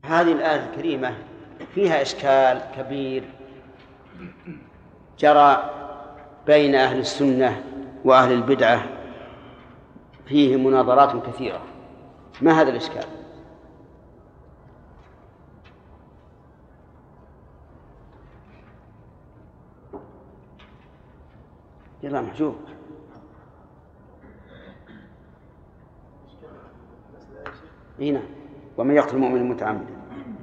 هذه الآية الكريمة فيها إشكال كبير جرى بين أهل السنة وأهل البدعة، فيه مناظرات كثيرة. ما هذا الإشكال؟ يلا محجوب. هنا ومن يقتل المؤمن متعمدا.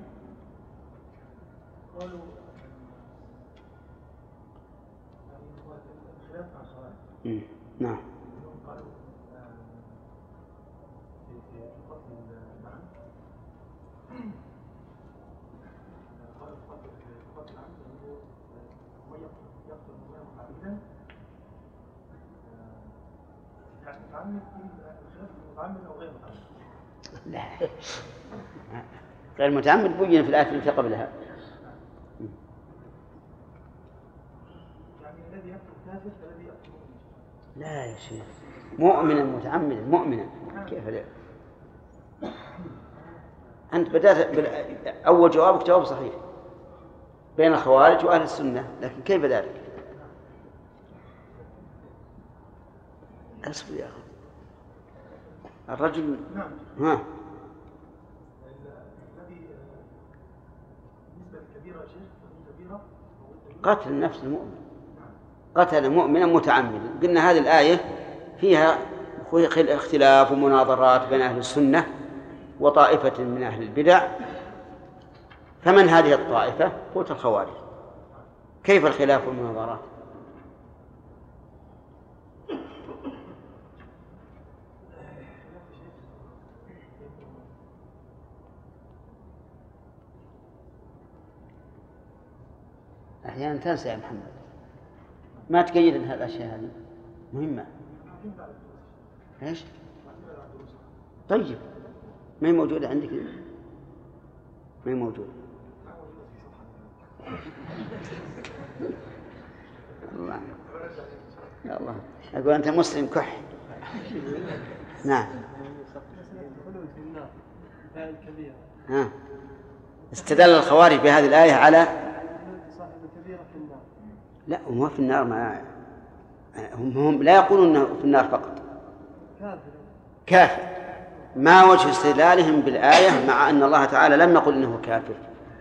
نعم. لا، غير متعمد بين في الآية التي قبلها. لا يا شيخ، مؤمنا متعمدا مؤمنا كيف لا؟ أنت بدأت أول جوابك جواب صحيح بين الخوارج وأهل السنة، لكن كيف ذلك؟ أصبر يا أخي. الرجل ها قتل النفس المؤمن، قتل مؤمنا متعمدا. قلنا هذه الآية فيها اختلاف ومناظرات بين أهل السنة وطائفة من أهل البدع. فمن هذه الطائفة؟ قلت الخوارج. كيف الخلاف والمناظرات؟ أحيانا تنسى يا محمد، ما تقيد هذه الأشياء، هذه مهمة. إيش؟ طيب ما هي موجودة عندك؟ ما هي موجودة. الله يا الله، أقول أنت مسلم كح. نعم. استدل الخوارج بهذه الآية على لا، هم في النار. ما هم لا يقولون أنه في النار فقط، كافر. ما وجه استدلالهم بالآية مع أن الله تعالى لم يقل إنه كافر؟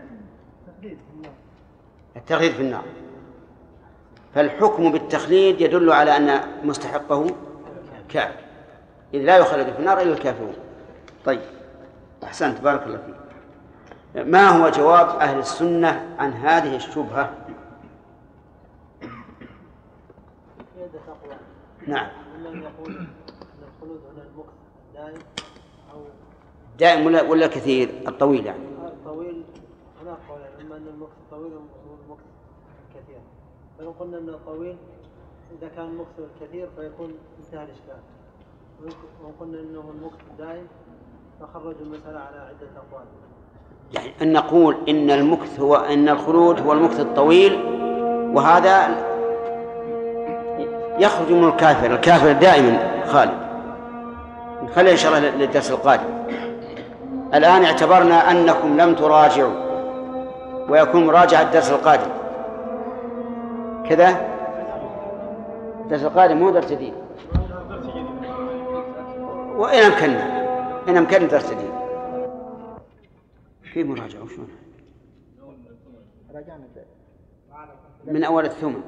التخليد في النار. فالحكم بالتخليد يدل على أن مستحقه كافر، إذ لا يخلد في النار إلا الكافرون. طيب أحسنت، بارك الله فيك. ما هو جواب أهل السنة عن هذه الشبهة؟ نعم. من يقول أن الخلود هنا المكث دائم أو دائم ولا كثير؟ الطويل يعني. الطويل هناك قول، إما أن المكث الطويل والمكث كثير. فلو قلنا أن الطويل إذا كان المكث كثير فيكون انتهى الإشكال، وقلنا أنه المكث دائم فخرجوا المسألة على عدة أقوال. يعني أن نقول إن المكث هو أن الخلود هو المكث الطويل، وهذا يخرج من الكافر. الكافر دائما خالد. خلينا إن شاء الله للدرس القادم. الآن اعتبرنا أنكم لم تراجعوا، ويكون مراجعة الدرس القادم كذا. الدرس القادم مو درس جديد، وإن أمكننا درس جديد. كيف مراجعة وشون؟ من أول الثمن.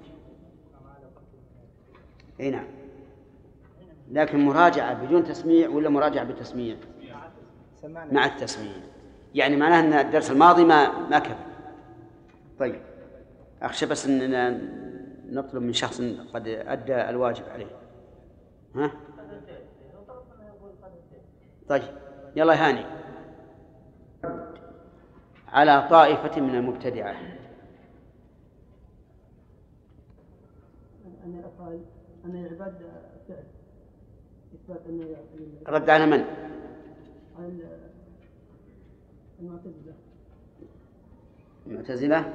اي نعم، لكن مراجعة بدون تسميع ولا مراجعة بالتسميع؟ مع التسميع، يعني معناه أن الدرس الماضي ما كفى. طيب أخشى بس أننا نطلب من شخص قد أدى الواجب عليه. ها؟ طيب يلا هاني. على طائفة من المبتدعة أن العباد فعل إثبات أن رد على من؟ على المعتزلة.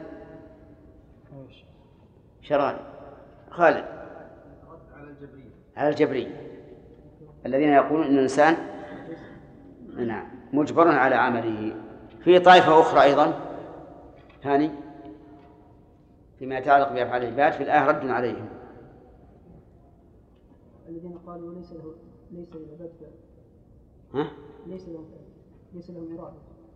شران خالد. على الجبرية الذين يقولون أن الإنسان نعم مجبر على عمله. في طائفة أخرى أيضا ثاني فيما يتعلق بأفعال العباد في الآية رد عليهم. الذين قالوا ليس للعباد ليس لهم إرادة.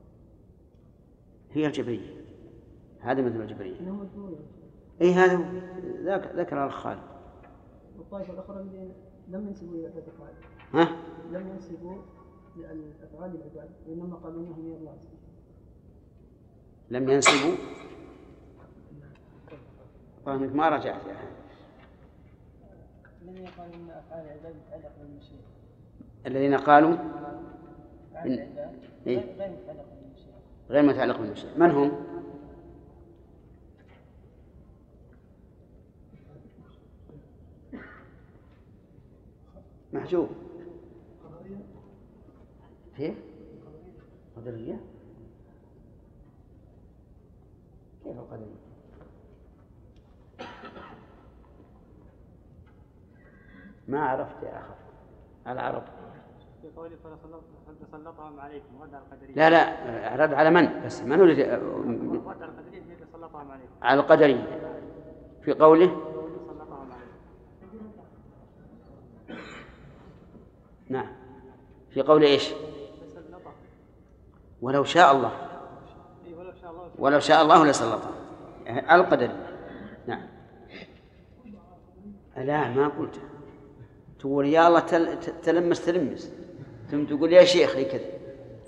هي الجبرية، هذا مثل الجبرية. أي هذا ذكر الخالد. والطائفة الأخرى الذين لم ينسبوا إلى العباد الخالد. لم ينسبوا لأفعال العباد وإنما قالوا إنهم يراد. لم ينسبوا. طيب ما رجعت يا أخي. الذين قالوا إن أفعال العباد تتعلق بالمشيئة. الذين قالوا غير متعلق بالمشيئة. من هم؟ محجوب. كيف؟ قدرية؟ كيف القدرية؟ ما عرفت يا أخي العرب. في قوله فسلطهم عليكم رد على القدرية. لا رد على من؟ بس من هو رد على القدرية هي فسلطهم عليكم. على القدرية في قوله سلطهم عليكم. نعم في قوله إيش؟ ولو شاء الله. ولو شاء الله لسلطهم على القدرية. نعم. لا ما قلت تقول يا الله تلمس ثم تقول يا شيخ لي كذا.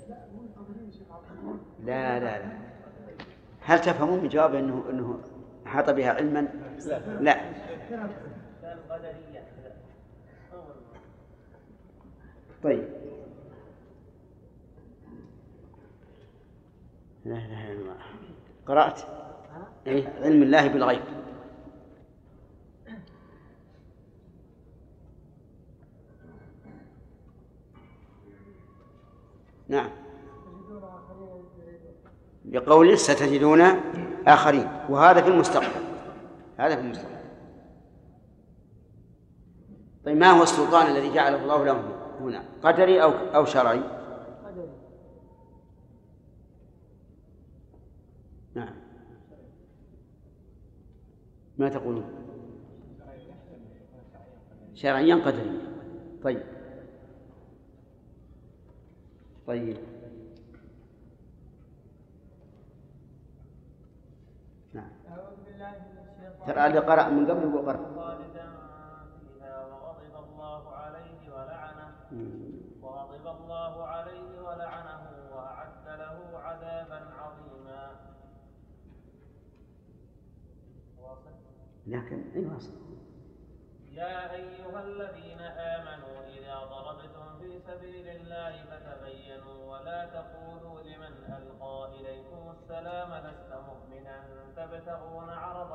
لا هل تفهمون من جواب انه احاط بها علما؟ لا. طيب لا اله الا الله. قرأت علم الله بالغيب. نعم بقول ستجدون آخرين وهذا في المستقبل. طيب ما هو السلطان الذي جعله الله لهم هنا؟ قدري أو شرعي؟ نعم. ما تقولون؟ شرعيا قدريا. طيب نعم. ترى اللي قرأ من قبل يقول قرأ. خالدا فيها وغضب الله عليه ولعنه وأعد له عذابا عظيما. لكن واصل. يا أيها الذين آمنوا إذا ضربتم في سبيل الله فتبينوا ولا تقولوا لمن ألقى إليكم السلام لست مؤمنا تبتغون عرض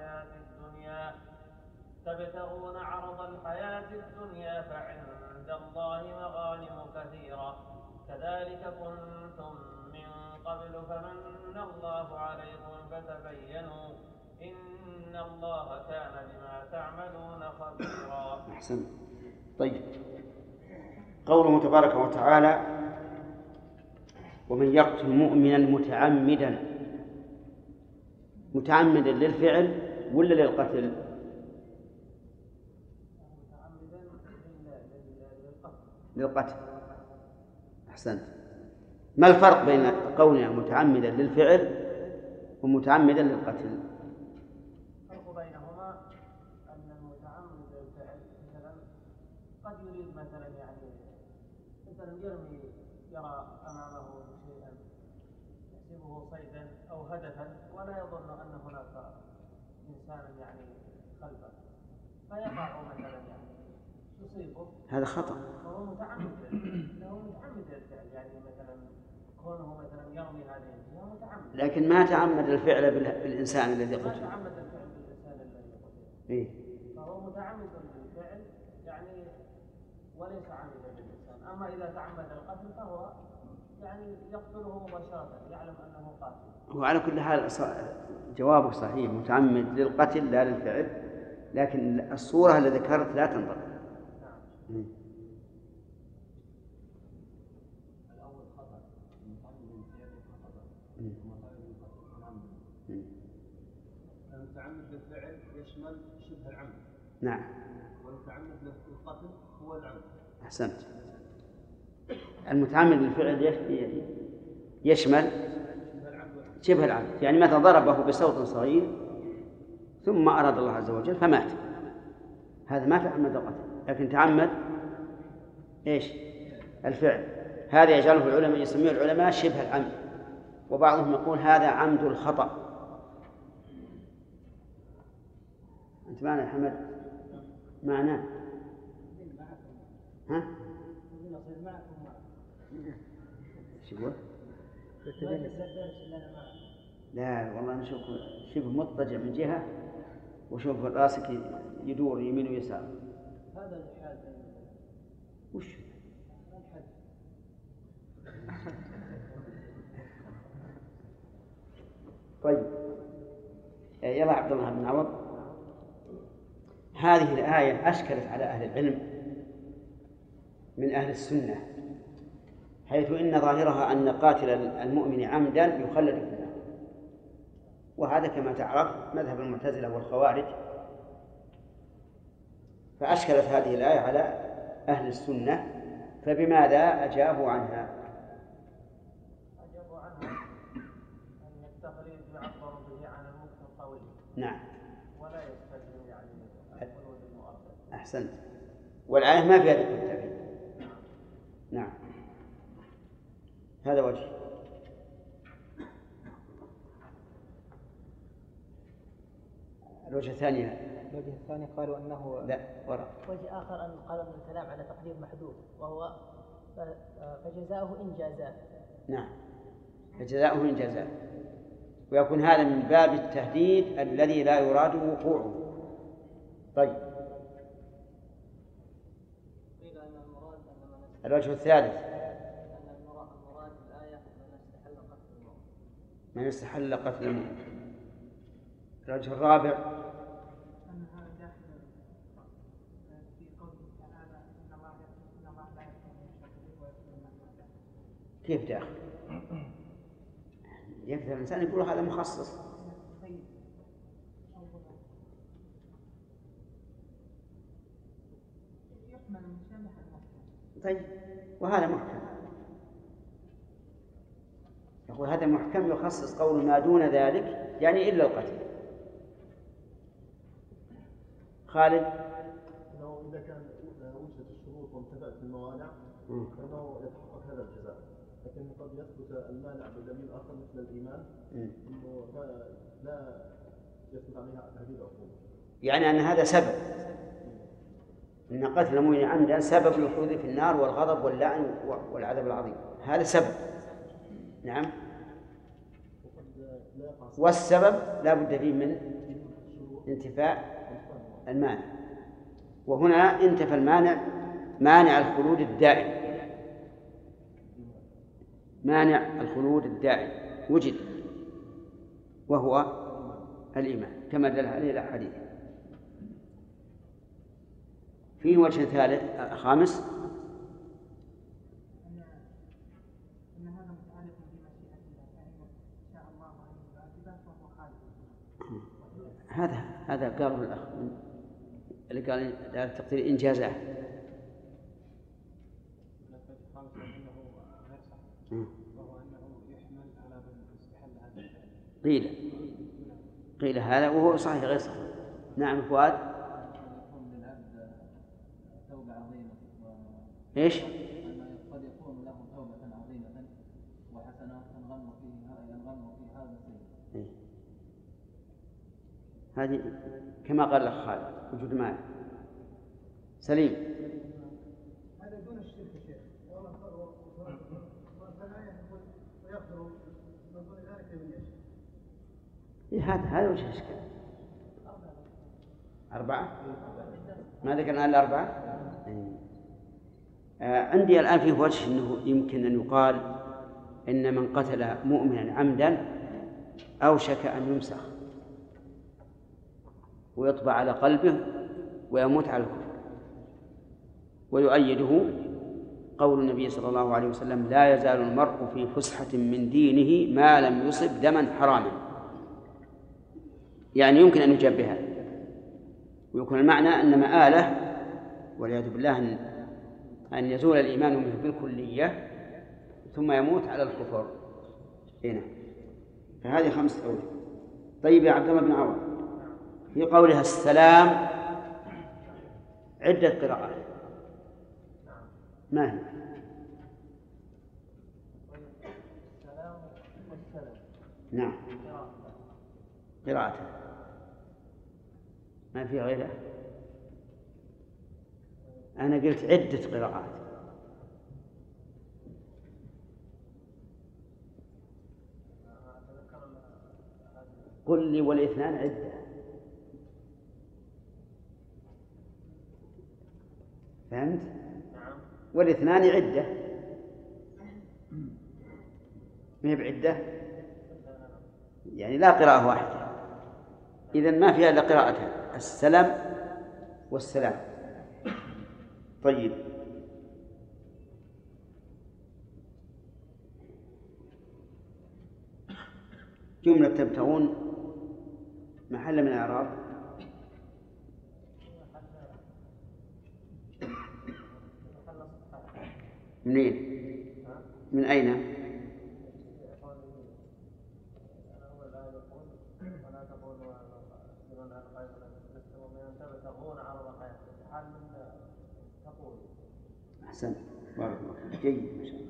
الحياة الدنيا فعند الله مغانم كثيرة كذلك كنتم من قبل فمن الله عليكم فتبينوا إن الله كان بما تعملون خبيرا. أحسن. طيب قوله تبارك وتعالى ومن يقتل مؤمنا متعمدا للفعل ولا للقتل؟ للقتل. أحسنت. ما الفرق بين قولنا متعمدا للفعل ومتعمدا للقتل؟ الفرق بينهما أن المتعمد للفعل مثلا قد يريد مثلا يرى أمامه شيئا يحسبه صيدا أو هدفا ولا يظن أن هناك إنسانا خلفه فيقع مثلا يصيبه. هذا خطأ. فهو متعمد للفعل مثلا كونه مثلا يرمي هذه الجهة متعمد. لكن ما تعمد الفعل بالإنسان الذي قتل. ما تعمد الفعل بالإنسان الذي قتل. فهو متعمد للفعل وليس عامدا للإنسان. أما إذا تعمد القتل فهو يقتله مباشرة يعلم أنه قاتل. وعلى كل حال جوابه صحيح متعمد للقتل لا للفعل لكن الصورة التي ذكرت لا تنضبط. الأول خطأ متعمد للفعل خطأ يشمل شبه العمد. نعم. والمتعمد للقتل هو العمد. أحسنت. المتعمد للفعل يشمل شبه العمد، يعني مثلا ضربه بصوت صغير ثم أراد الله عز وجل فمات، هذا ما تعمد القتل، لكن تعمد إيش؟ الفعل. هذا يجعله العلماء يسميه العلماء شبه العمد، وبعضهم يقول هذا عمد الخطأ. أنت معنا يا حمد؟ معنا؟ ها؟ شو يقول؟ لا والله نشوف شبه مضطجع من جهة وشوف راسك يدور يمين ويسار. هذا الحال. وش؟ طيب يلا عبد الله بن عوض، هذه الآية أشكلت على أهل العلم من أهل السنة، حيث إن ظاهرها أن قاتل المؤمن عمدا يخلد في النار، وهذا كما تعرف مذهب المعتزلة والخوارج، فأشكلت هذه الآية على أهل السنة، فبماذا أجابوا عنها؟ أجابوا عنها أن التقليد يعبر به عن المكث الطويل. نعم. ولا يستلزم يعني الخلود المؤقت. أحسنت. والآية ما فيها ذكر التأكيد. نعم. هذا وجه. الوجه الثاني. الوجه الثاني قالوا أنه لا وراء. وجه آخر أن قال ابن الكلام على تقدير محدود، وهو فجزاؤه إن جازاه. نعم، فجزاؤه إن جازاه، ويكون هذا من باب التهديد الذي لا يراد وقوعه. طيب الوجه الثالث من استحل قتل المؤمن. الوجه الرابع كيف داخل؟ يكثر الإنسان يقول هذا مخصص. طيب وهذا محكم، يقول هذا محكم يخصص قول ما دون ذلك يعني إلا القتل. خالد؟ إنه إذا كان وجدت الشروط وانتفأت الموانع فإنه يتحقق هذا الجزاء، لكن قد يثبت المانع بدليل آخر مثل الإيمان إنه لا يثبت عليها تهديد عقوبة. يعني أن هذا سبب، إن قتل المؤمن عمدا سبب الخلود في النار والغضب واللعن والعذاب العظيم، هذا سبب. نعم. والسبب لا بد فيه من انتفاء المانع، وهنا انتفى المانع، مانع الخلود الدائم، مانع الخلود الدائم وجد، وهو الإيمان كما دل عليه الأحاديث. فيه وجه ثالث خامس، أن هذا متعلق بمشيئة الله، يعني شاء الله أن يعذبه فهو خالد. هذا قاله الأخ اللي قال التقدير إن جازاه. وهو أنه يحمل على من استحل هذا الفعل. قيل هذا وهو صحيح غير صحيح. نعم فؤاد. يكون للعبد توبة عظيمة إيش؟ قد يكون له توبة عظيمة وحسنات ينغم في هذا الشيء. هذه كما قال الأخ خالد وجود مال. سليم. هذا دون الشرك يا شيخ، ويغفر من دون ذلك لمن يشاء. هذا وجه الإشكال. 4 ما ذكرنا إلا 4. عندي الآن فيه وجه أنه يمكن أن يقال إن من قتل مؤمنا عمدا أوشك أن يمسخ ويطبع على قلبه ويموت على الكفر، ويؤيده قول النبي صلى الله عليه وسلم لا يزال المرء في فسحة من دينه ما لم يصب دما حراما، يعني يمكن أن يجاب بها. ويكون المعنى أن مآله والعياذ بالله أن يزول الإيمان منه بالكلية ثم يموت على الكفر. هنا فهذه 5 أوجه. طيب يا عبد الله بن عوض، في قولها السلام عدة قراءات، ما هي؟ السلام والسلام. نعم قراءة، ما في غيرها. أنا قلت عدة قراءات. قل لي والاثنان عدة. فهمت؟ والاثنان عدة، ما هي بعدة، يعني لا قراءة واحدة. إذن ما فيها إلا قراءتان، السلام والسلام. طيب جملة تبتغون محل من الإعراب، منين؟ من أين؟ أحسنت، بارك الله فيك، جيد ما شاء الله.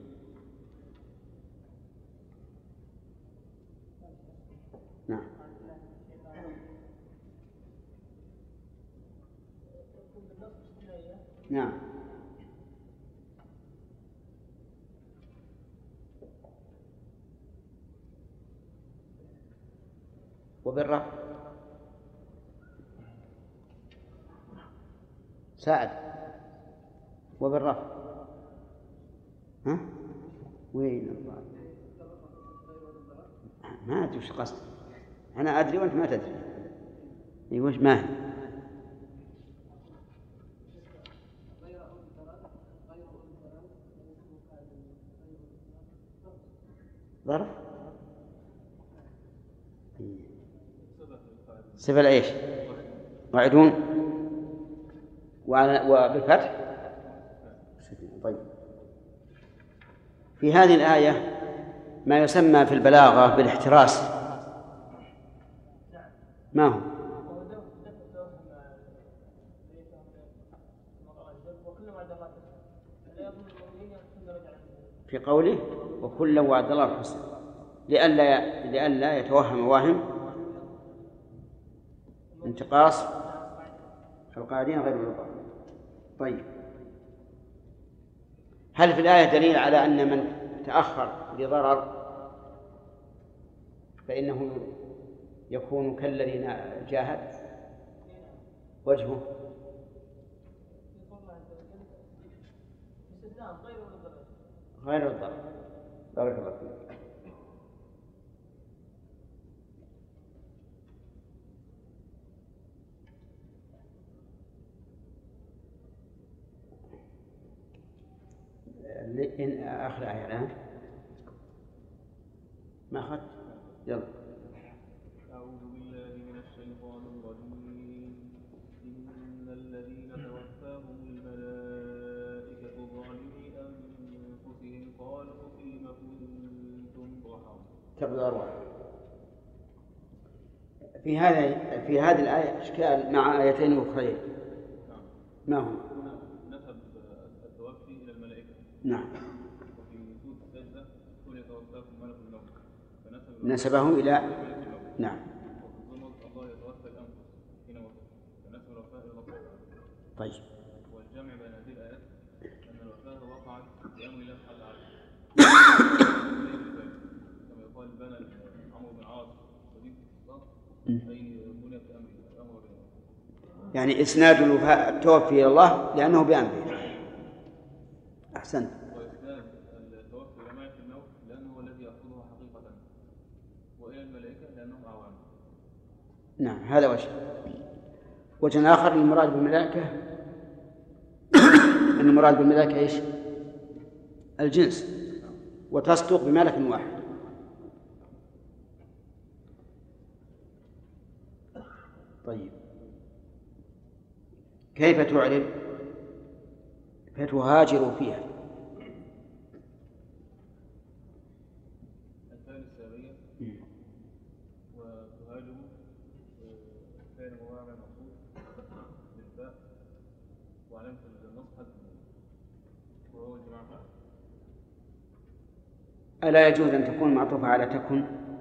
نعم نعم وبالرفع ساعد، وبالرفع ها وين الله؟ ما أدري وش قصد، أنا أدري وأنت ما تدري. وش ما هي؟ ظرف صفة العيش وعدون وبالفتح. طيب في هذه الآية ما يسمى في البلاغة بالاحتراس، ما هو؟ في قوله وكلا وعد الله الحسنى، لئلا يتوهم واهم انتقاص القاعدين غير الرضا. طيب هل في الآية دليل على أن من تأخر لضرر فإنه يكون كالذي جاهد؟ وجهه غير الضرر. بارك الله فيك. إن آخر آية الآن ما أخذت؟ يلا. أعوذ بالله من الشيطان الرجيم. إن الذين توفاهم الملائكة ظالمي أنفسهم قالوا فيم كنتم تحرثون. أرواح. في هذه الآية إشكال مع آيتين أخرين. ما هو؟ نسب التوفي إلى الملائكة. نعم. وفي سورة السجدة قل يتوفاكم ملك الموت نسبه إلى نعم. وفي الزمر الله يتوفى الأنفس حين موتها فنسب الوفاء إلى الله. طيب. والجمع بين هذه الآيات أن الوفاة وقعت بأمر الله سبحانه وتعالى. كما يقال بنى عمرو بن العاص صديق الصدق أي بني بأمر يعني إسناد التوفي إلى الله لأنه بأمره. أحسنت. وإسناد التوفي إلى ملك الموت لأنه هو الذي يأخذها حقيقة، وإلى الملائكة لأنهم أعوان. نعم هذا وجه آخر المراد بالملائكة أن المراد بالملائكة إيش؟ الجنس، وتصدق بملك واحد. طيب كيف تعرب؟ فتهاجر فيها. الفعل السابية وتهاجر فعل مضارع منصوب بالفاء وعلامة النصب حذف وهو الجماعة فعل. ألا يجوز أن تكون معطوفة على تكن؟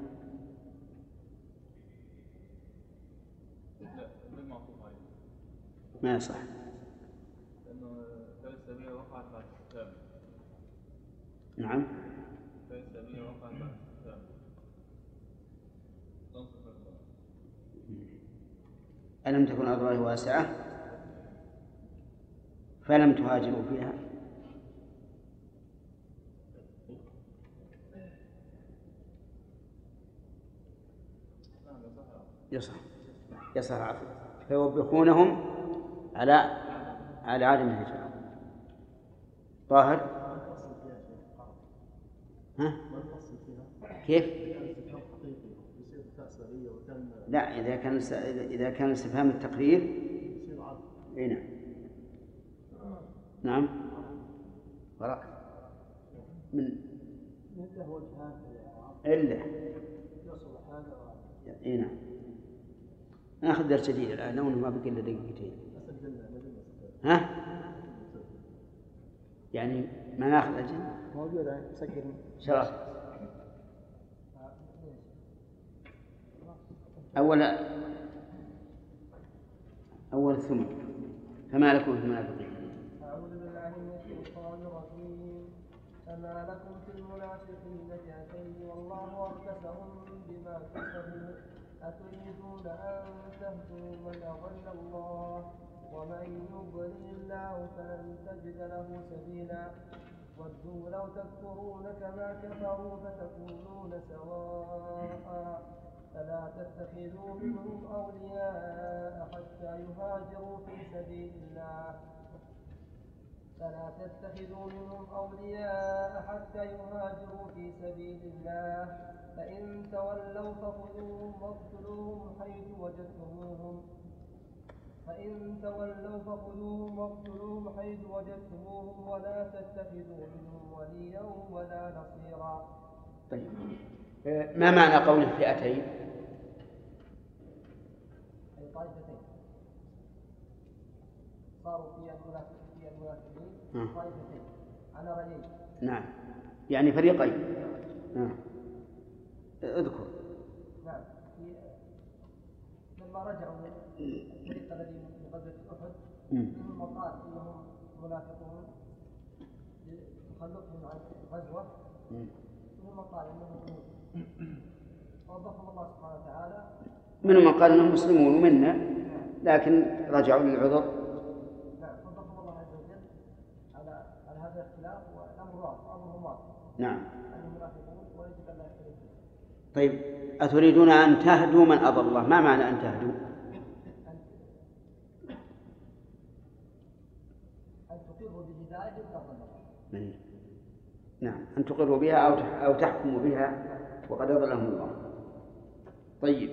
لا، غير معطوف عليه. ما يصح. لأنه الفعل السابية وقعت بعد الكتاب. نعم. الفعل السابية وقعت بعد الكتاب. ألم تكن أرض الله واسعة فلم تهاجروا فيها. يصح عفوا. فيوبخونهم على عدم الهجرة. طاهر. ها؟ كيف؟ لا، إذا كان استفهام التقرير. إيه نعم. نعم. وراء من إلا. إيه نعم. ناخذ درس جديد الآن، لو ما بقي إلا دقيقتين. ها؟ يعني ما ناخذ أجل؟ موجودة سجل. شرف. أول ثم فما لكم في المنافقين. أعوذ بالله من الشيطان الرجيم. فما لكم في المنافقين فئتين والله أركسهم بما كسبوا أتريدون أن تهدوا من أضل الله ومن يضلل الله فلن تجد له سبيلا ودوا لو تكفرون كما كفروا فتكونون سواء فلا تتخذوا منهم أولياء حتى يهاجروا في سبيل الله فإن تولوا فخذوهم واقتلوهم حيث وجدتموهم ولا تتخذوا منهم وليا ولا نصيرا. طيب. ما معنى قول الفئتين؟ أي طائفتين صاروا في المنافقين طائفتين على رأيين. نعم، يعني فريقين. نعم. اذكر. نعم. لما رجعوا من الفريق الذي من غزوة أحد منهم قال إنهم منافقون لتخلفهم عن الغزوة منهم قال إنهم ووضحهم الله سبحانه وتعالى. منهم قال إنهم مسلمون منا لكن رجعوا للعذر. نعم. وضحهم الله عز وجل على هذا الاختلاف والأمر أمرهم واضح. نعم. المنافقون ويجب أن لا يختلفوا. طيب، أتريدون أن تهدوا من أضل الله؟ ما معنى أن تهدوا؟ أن تقروا بهداية أضل الله. نعم، أن تقروا بها أو تحكموا بها وقد أضلهم الله. طيب،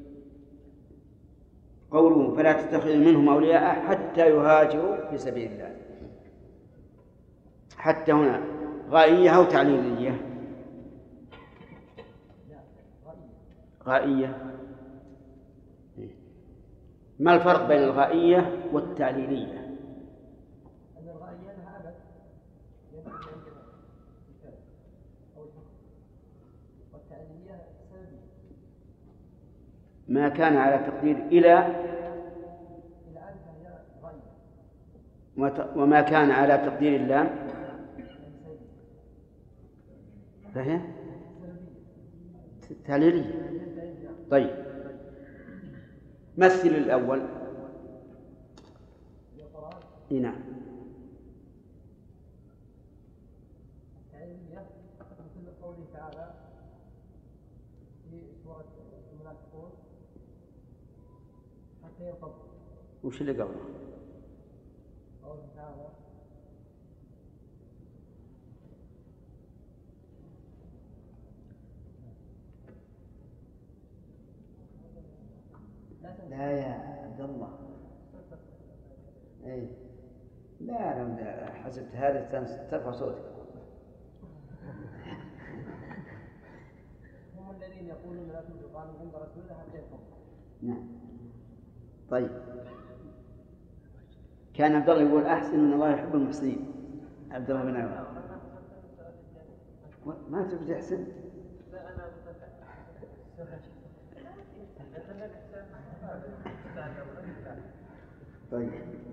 قوله فلا تتخذوا منهم أولياء حتى يهاجروا في سبيل الله. حتى هنا غائية أو تعليلية؟ غائية. ما الفرق بين الغائية والتعليلية؟ الغائية لها أبد والتعليلية سببية. ما كان على تقدير إلى أن فهي غائية. وما كان على تقدير اللام فهي تعليلية. طيب، مثل الأول. نعم. التعليلية مثل قوله تعالى في سورة المنافقون حتى يرتضوا. وش اللي قبله؟ قوله تعالى لا يا عبد الله، أنا حسبت هذه ترفع صوتك. هم الذين يقولون لا تنفق عنهم عند رسول الله حتى يفهم. نعم. طيب، كان عبد الله يقول أحسن إن الله يحب المحسنين. عبد الله بن عمر ما تبدي أحسن. طيب،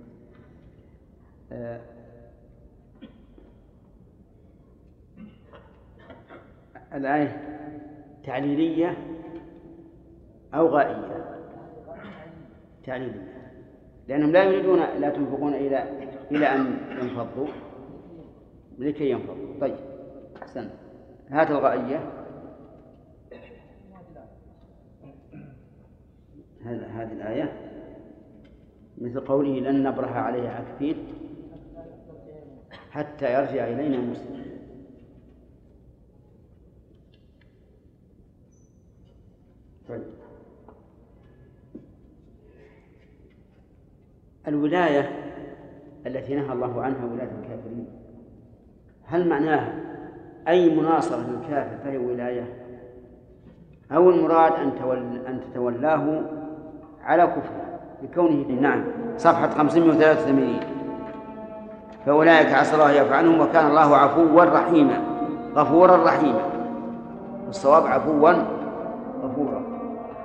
الآية تعليلية أو غائية؟ تعليلية، لأنهم لا يريدون لا تنفقون إلى أن ينفضوا لكي ينفضوا. طيب أحسن، هات الغائية. هذه الآية مثل قوله لن نبرح عليها عاكفين حتى يرجع إلينا موسى. طيب، الولاية التي نهى الله عنها ولاية الكافرين، هل معناها أي مناصرة للكافر فهي ولاية، أو المراد أن تتولاه على كفره بكونه؟ نعم، صفحة 583. فأولئك عسى الله يعفو عنهم وكان الله عفوا رحيما، غفورا رحيما، الصواب عفوا غفورا.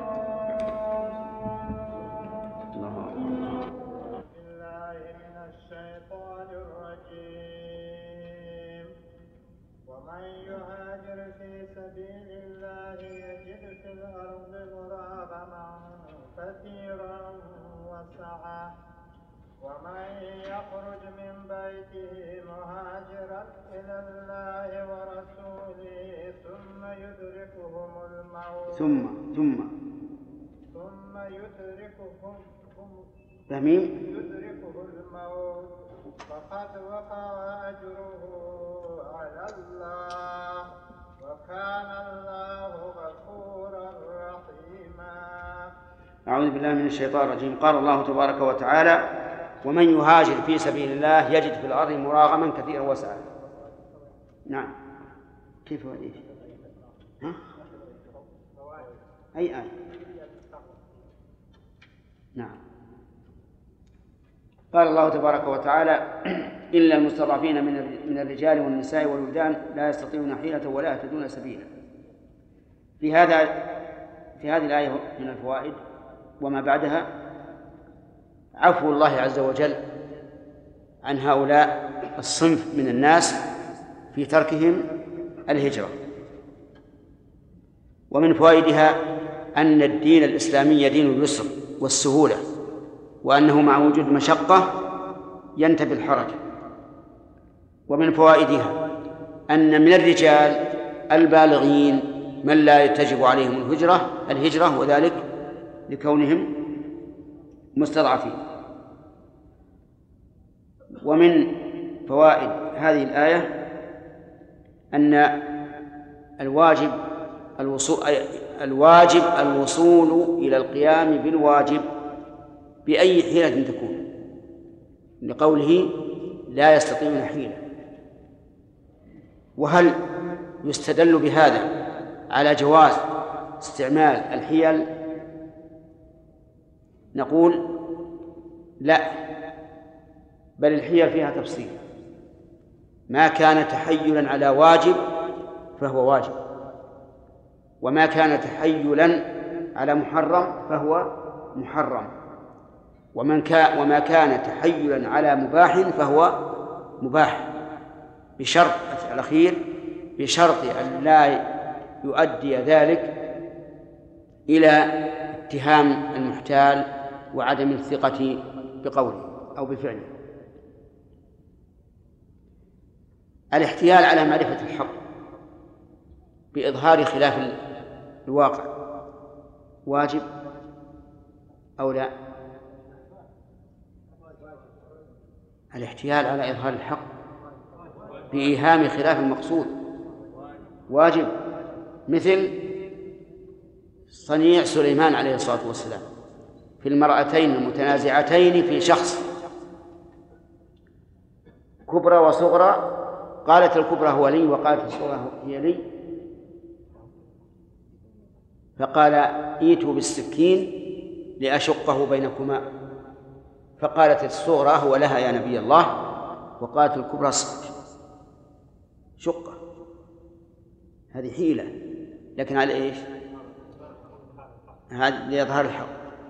ومن يهاجر في سبيل الله يجد في الأرض مراغما كثيرا وسعة ومن يخرج من بيته مهاجرا إلى الله ورسوله ثم يدركهم الموت يدركه الموت فقد وقع أجره على الله وكان الله غفورا رحيما. أعوذ بالله من الشيطان الرجيم. قال الله تبارك وتعالى ومن يهاجر في سبيل الله يجد في الأرض مراغما كثيرا وسعا. نعم، كيف وليش؟ ها؟ أي آية؟ نعم، قال الله تبارك وتعالى إلا المستضعفين من الرجال والنساء والولدان لا يستطيعون حيلة ولا يهتدون سبيلا. في هذه الآية من الفوائد وما بعدها عفو الله عز وجل عن هؤلاء الصنف من الناس في تركهم الهجرة. ومن فوائدها أن الدين الإسلامي دين اليسر والسهولة، وأنه مع وجود مشقة ينتفي الحرج. ومن فوائدها أن من الرجال البالغين من لا تجب عليهم الهجرة وذلك لكونهم مستضعفين. ومن فوائد هذه الآية أن الواجب الوصول إلى القيام بالواجب بأي حيلة تكون، لقوله لا يستطيعون حيلة. وهل يستدل بهذا على جواز استعمال الحيل؟ نقول لا، بل الحيل فيها تفصيل. ما كان تحيلا على واجب فهو واجب، وما كان تحيلا على محرم فهو محرم، وما كان تحيلا على مباح فهو مباح، بشرط الأخير بشرط أن لا يؤدي ذلك إلى اتهام المحتال وعدم الثقة بقوله أو بفعله. الاحتيال على معرفة الحق بإظهار خلاف الواقع واجب أو لا؟ الاحتيال على إظهار الحق بإيهام خلاف المقصود واجب، مثل صنيع سليمان عليه الصلاة والسلام في المرأتين المتنازعتين في شخص، كبرى وصغرى، قالت الكبرى هو لي وقالت الصغرى هي لي، فقال ائتوا بالسكين لأشقه بينكما، فقالت الصغرى هو لها يا نبي الله، وقالت الكبرى شقة. هذه حيلة، لكن على إيش؟ هذا ليظهر الحق.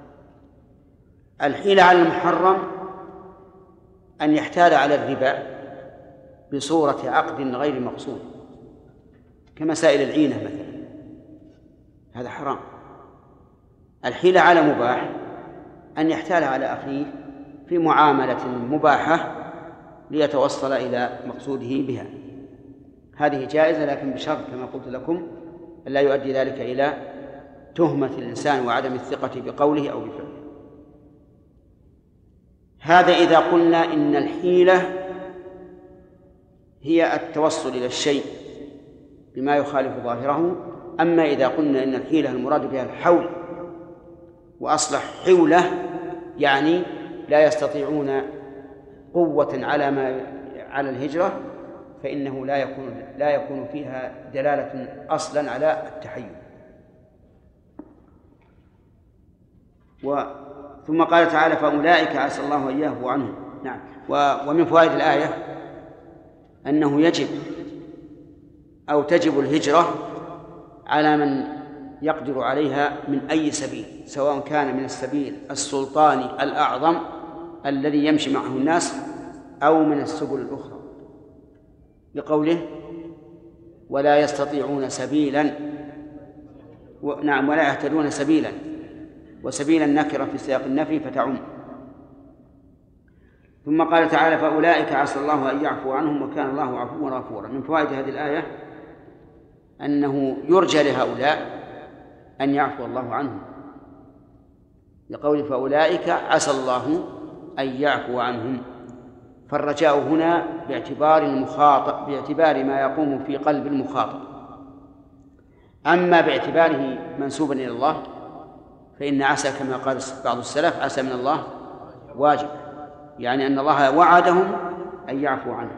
الحيلة على المحرم أن يحتال على الربا بصورة عقد غير مقصود، كمسائل العينة مثلا، هذا حرام. الحيلة على مباح أن يحتال على أخيه في معاملة مباحة ليتوصل إلى مقصوده بها، هذه جائزة، لكن بشرط كما قلت لكم ألا يؤدي ذلك إلى تهمة الإنسان وعدم الثقة بقوله أو بفعله. هذا إذا قلنا إن الحيلة هي التوصل إلى الشيء بما يخالف ظاهره. أما إذا قلنا إن الحيلة المراد بها الحول، وأصلح حولة يعني لا يستطيعون قوة على الهجرة، فإنه لا يكون فيها دلالة أصلا على التحيل. ثم قال تعالى فأولئك عسى الله أن يعفو عنهم. نعم. ومن فوائد الآية أنه يجب أو تجب الهجرة على من يقدر عليها من أي سبيل، سواء كان من السبيل السلطاني الأعظم الذي يمشي معه الناس أو من السبل الأخرى، لقوله ولا يستطيعون سبيلا، نعم، ولا يهتدون سبيلا، وسبيلا نكرة في سياق النفي فتعم. ثم قال تعالى فأولئك عسى الله أن يعفو عنهم وكان الله عفوا غفورا. من فوائد هذه الآية أنه يرجى لهؤلاء أن يعفو الله عنهم، لقول فأولئك عسى الله أن يعفو عنهم، فالرجاء هنا باعتبار المخاطب، باعتبار ما يقوم في قلب المخاطب. أما باعتباره منسوبا إلى الله فإن عسى كما قال بعض السلف عسى من الله واجب، يعني أن الله وعدهم أن يعفو عنه.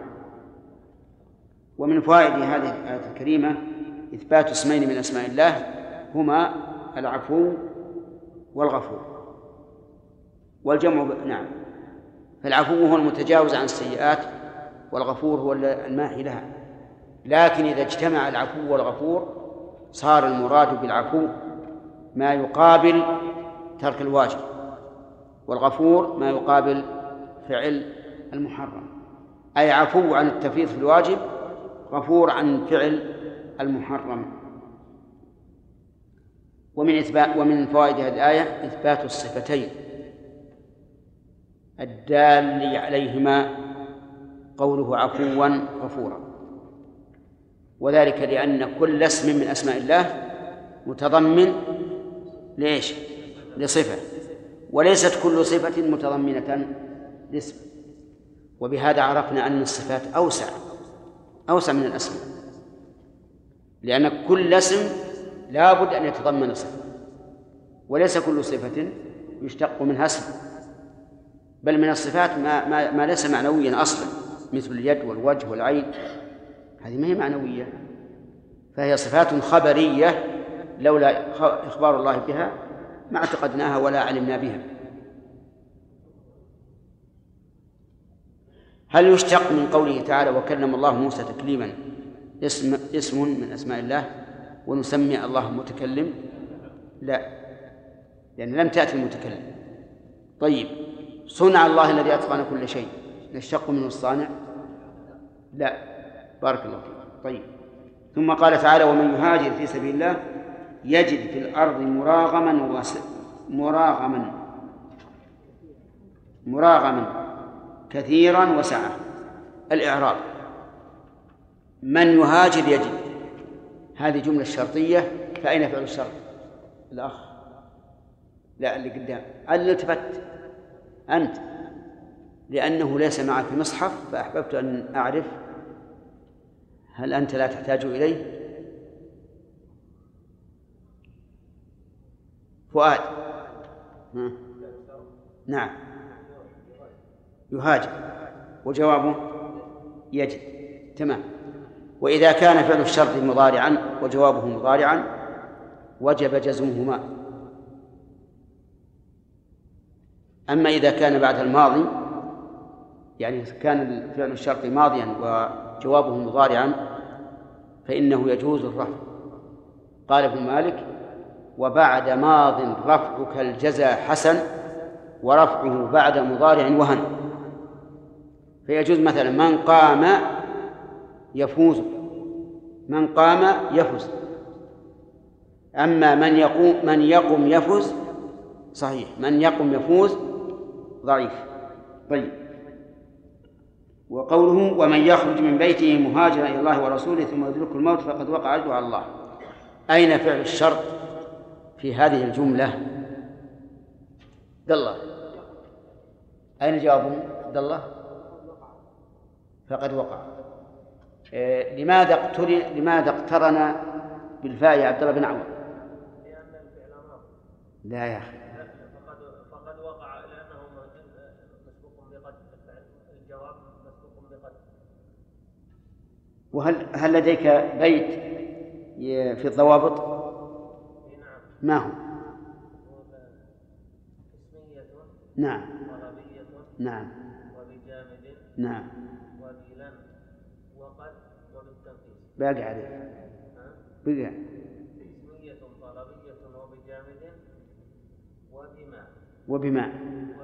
ومن فوائد هذه الآية الكريمة إثبات اسمين من أسماء الله هما العفو والغفور، والجمع نعم، فالعفو هو المتجاوز عن السيئات، والغفور هو الماحي لها. لكن إذا اجتمع العفو والغفور صار المراد بالعفو ما يقابل ترك الواجب، والغفور ما يقابل فعل المحرم، أي عفو عن التفريط في الواجب، غفور عن فعل المحرم. ومن فوائد هذه الآية إثبات الصفتين الدال عليهما قوله عفوا غفورا، وذلك لأن كل اسم من أسماء الله متضمن ليش؟ لصفة، وليست كل صفة متضمنة لاسم. وبهذا عرفنا أن الصفات أوسع من الأسماء، لأن كل اسم لا بد أن يتضمن صفة، وليس كل صفة يشتق منها اسم، بل من الصفات ما ليس معنويا أصلا، مثل اليد والوجه والعين، هذه ما هي معنوية، فهي صفات خبرية لولا إخبار الله بها ما اعتقدناها ولا علمنا بها. هل يشتق من قوله تعالى وكلم الله موسى تكليما اسم من أسماء الله ونسمي الله متكلم؟ لا، لأن لم تأتي المتكلم. طيب، صنع الله الذي أتقن كل شيء يشتق منه الصانع؟ لا، بارك الله فيك. طيب، ثم قال تعالى ومن يهاجر في سبيل الله يجد في الأرض مراغما كثيرا وسعة. الإعراب من يهاجر يجد، هذه جملة شرطية، فأين فعل الشرط؟ الأخ لا، اللي قدام، اللي التفت أنت، لأنه ليس معك مصحف فأحببت أن أعرف هل أنت لا تحتاج إليه؟ فؤاد. نعم، يهاجر، وجوابه يجد. تمام. وإذا كان فعل الشرط مضارعا وجوابه مضارعا وجب جزمهما. أما إذا كان بعد الماضي، يعني كان فعل الشرط ماضيا وجوابه مضارعا، فإنه يجوز الرفع. قال ابن مالك: وبعد ماض رفعك الجزاء حسن، ورفعه بعد مضارع وهن. فيجوز مثلا من قام يفوز، من قام يفوز. أما من يقم يفوز صحيح، من يقم يفوز ضعيف. طيب. وقوله: ومن يخرج من بيته مهاجرا إلى الله ورسوله ثم يدركه الموت فقد وقع أجره على الله. أين فعل الشرط في هذه الجملة؟ عبد الله، أين جوابه؟ عبد الله: فقد وقع. لماذا اقترن بالفاء يا عبد الله بن عوض؟ لأن الفعل ماضي. لا يا أخي، فقد وقع لأنه مسبوق بقد، الجواب مسبوق بقد. وهل لديك بيت في الضوابط؟ نعم. ما هو؟ اسمية. نعم. طلبية. نعم. وبجامد. نعم. وبلن وقد وبالتنفيذ. باقي عليه. بقى. اسمية طلبية وبجامد وبما. وبما.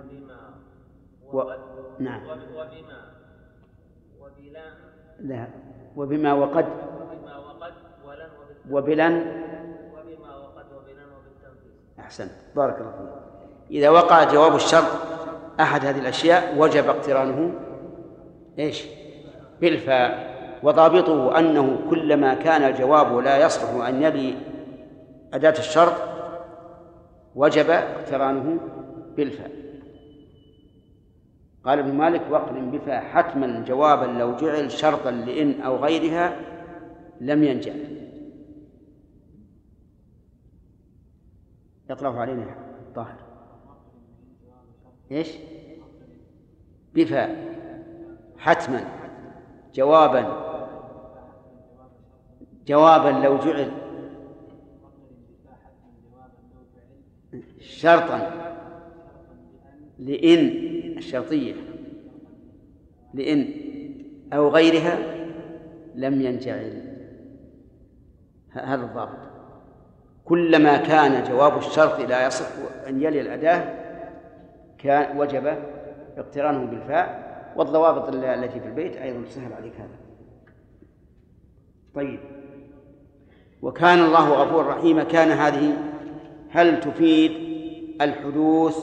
وقد. نعم. وبما وبلن. لا، وبما وقد. وبما وقد ولن وبلن. وبما وقد وبلن وبالتنفيذ. أحسنت، بارك الله فيك. إذا وقع جواب الشرط أحد هذه الأشياء وجب اقترانه إيش؟ بالفاء. وضابطه أنه كلما كان الجواب لا يصلح أن يلي أداة الشرط وجب اقترانه بالفاء. قال ابن مالك: واقرن بفاء حتما جوابا لو جعل شرطا لإن أو غيرها لم ينجع. يقرأه علينا طاهر. إيش؟ بفاء حتما جوابا لو جعل شرطا لإن الشرطية لإن أو غيرها لم ينجعل. هذا الضابط. كلما كان جواب الشرط لا يصح أن يلي الأداة كان وجب اقترانه بالفاء. والضوابط التي في البيت أيضا تسهل عليك هذا. طيب. وكان الله غفور رحيما، كان هذه هل تفيد الحدوث؟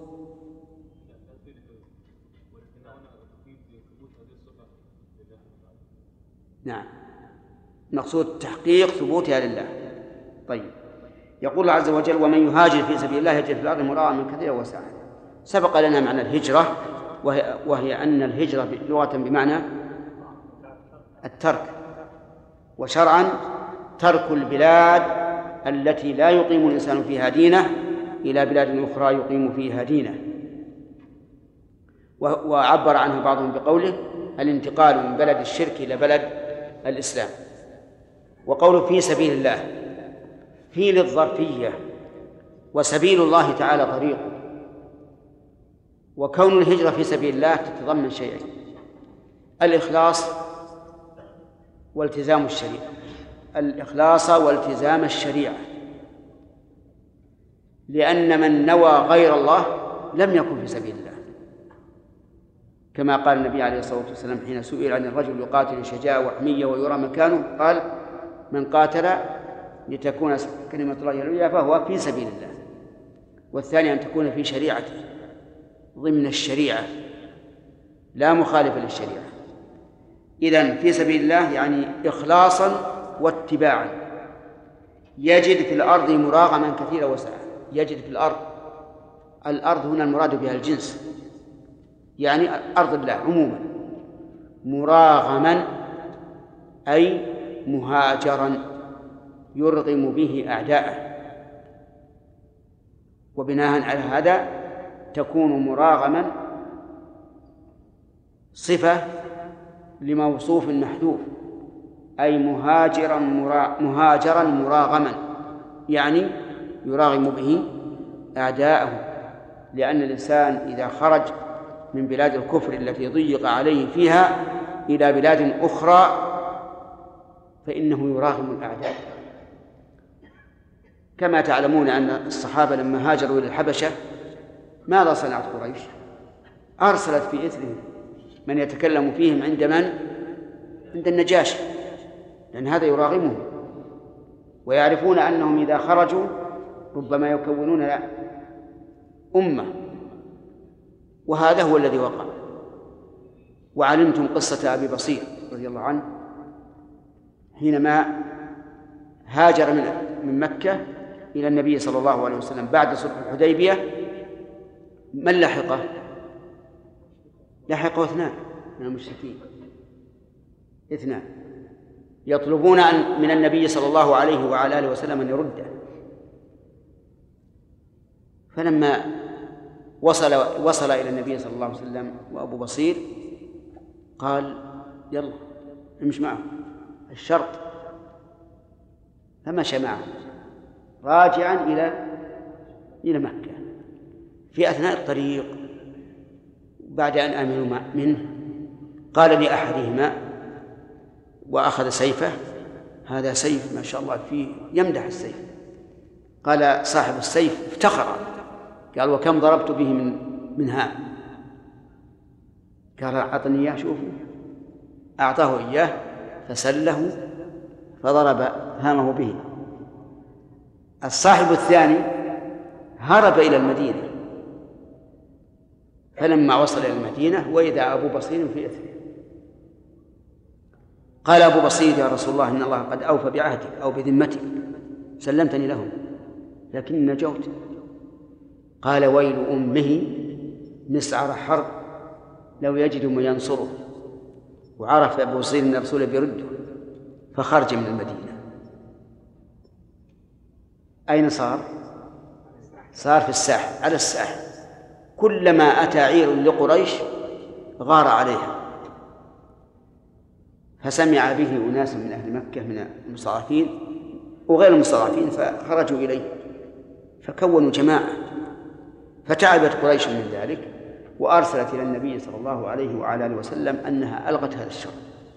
نعم، مقصود تحقيق ثبوتها لله. طيب. يقول الله عز وجل: ومن يهاجر في سبيل الله يجد في الأرض مراغما كثيرا وسعة. سبق لنا معنى الهجرة، وهي أن الهجرة لغة بمعنى الترك، وشرعا ترك البلاد التي لا يقيم الإنسان فيها دينه إلى بلاد أخرى يقيم فيها دينه. وعبر عنه بعضهم بقوله: الانتقال من بلد الشرك إلى بلد الإسلام. وقوله في سبيل الله في للظرفية، وسبيل الله تعالى طريقه. وكون الهجرة في سبيل الله تتضمن شيئين: الإخلاص والتزام الشريعة. الإخلاص والتزام الشريعة، لأن من نوى غير الله لم يكن في سبيل الله، كما قال النبي عليه الصلاة والسلام حين سئل عن الرجل يقاتل شجاعة وحمية ويرى مكانه، قال: من قاتل لتكون كلمة الله العليا فهو في سبيل الله. والثاني أن تكون في شريعته ضمن الشريعة لا مخالفة للشريعة. إذن في سبيل الله يعني إخلاصا واتباعا. يجد في الأرض مراغما كثيرا وسعة. يجد في الأرض هنا المراد بها الجنس، يعني أرض الله عموما. مراغما أي مهاجرا يرغم به أعداءه. وبناء على هذا تكون مراغما صفة لموصوف محذوف، أي مهاجرا مراغما، يعني يراغم به أعداءه، لأن الإنسان إذا خرج من بلاد الكفر التي ضيق عليه فيها إلى بلاد أخرى فإنه يراغم الأعداء. كما تعلمون أن الصحابة لما هاجروا إلى الحبشة ماذا صنعت قريش؟ أرسلت في إثرهم من يتكلم فيهم عند من؟ عند النجاشي، لأن هذا يراغمهم، ويعرفون أنهم إذا خرجوا ربما يكونون أمة، وهذا هو الذي وقع. وعلمتم قصة أبي بصير رضي الله عنه حينما هاجر من مكة إلى النبي صلى الله عليه وسلم بعد صلح الحديبية. من لحقه؟ لحقه 2 من المشركين، 2 يطلبون من النبي صلى الله عليه وعلى آله وسلم أن يرده. فلما وصل إلى النبي صلى الله عليه وسلم وأبو بصير قال يلا امشي معه الشرط، فمشى معه راجعا إلى مكة. في أثناء الطريق بعد أن آمنوا منه قال لأحدهما وأخذ سيفه: هذا سيف ما شاء الله فيه، يمدح السيف. قال صاحب السيف افتخر، قال: وكم ضربت به من هام؟ قال: أعطني إياه شوفوا. أعطاه إياه فسله فضرب هامه به. الصاحب الثاني هرب إلى المدينة، فلما وصل إلى المدينة وإذا أبو بصير في إثره. قال أبو بصير: يا رسول الله، إن الله قد أوفى بعهدك أو بذمتك، سلمتني لهم لكن نجوت. قال: ويل أمه مسعر حرب لو يجد من ينصره. وعرف أبو بصير أن الرسول بيرده فخرج من المدينة. أين صار؟ صار في الساحل، على الساحل. كلما أتى عير لقريش غار عليها، فسمع به أناس من أهل مكة من المستضعفين وغير المستضعفين فخرجوا إليه فكونوا جماعة، فتعبت قريش من ذلك وأرسلت إلى النبي صلى الله عليه وعلى آله وسلم أنها ألغت هذا الشر.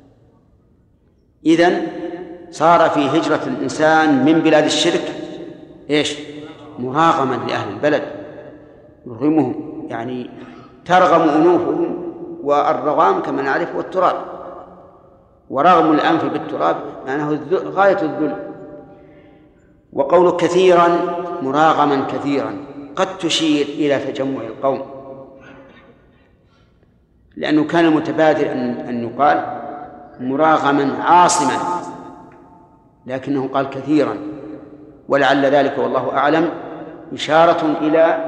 إذن صار في هجرة الإنسان من بلاد الشرك مراغما لأهل البلد، يرغمهم، يعني ترغم أنوفهم، والرغام كما نعرف هو التراب، ورغم الأنف بالتراب معناه غاية الذل. وقول كثيرا مراغما كثيرا قد تشير إلى تجمع القوم، لأنه كان المتبادر أن يقال مراغما عاصما، لكنه قال كثيرا، ولعل ذلك والله أعلم إشارة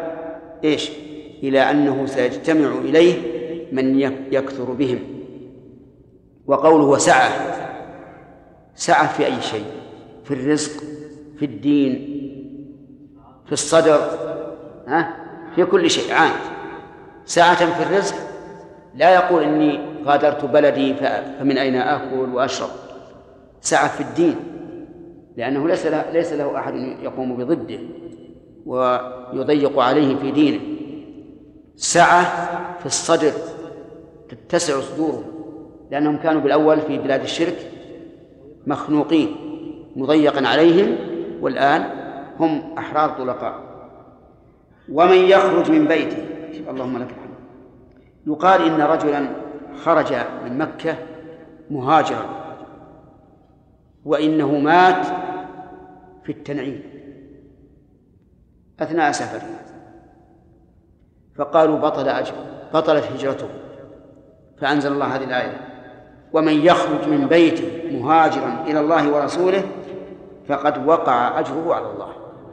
إلى أنه سيجتمع إليه من يكثر بهم. وقوله سعة في أي شيء، في الرزق، في الدين، في الصدر، في كل شيء عام. سعة في الرزق لا يقول إني غادرت بلدي فمن أين آكل وأشرب. سعة في الدين لأنه ليس له أحد يقوم بضده ويضيق عليه في دينه. سعة في الصدر، تتسع صدوره، لأنهم كانوا بالأول في بلاد الشرك مخنوقين مضيقا عليهم، والآن هم أحرار طلقاء. ومن يخرج من بيته، اللهم لك الحمد. يقال إن رجلا خرج من مكة مهاجرا وإنه مات في التنعيم أثناء سفره، فقالوا بطلت هجرته، فأنزل الله هذه الآية: ومن يخرج من بيته مهاجرا إلى الله ورسوله فقد وقع أجره على الله.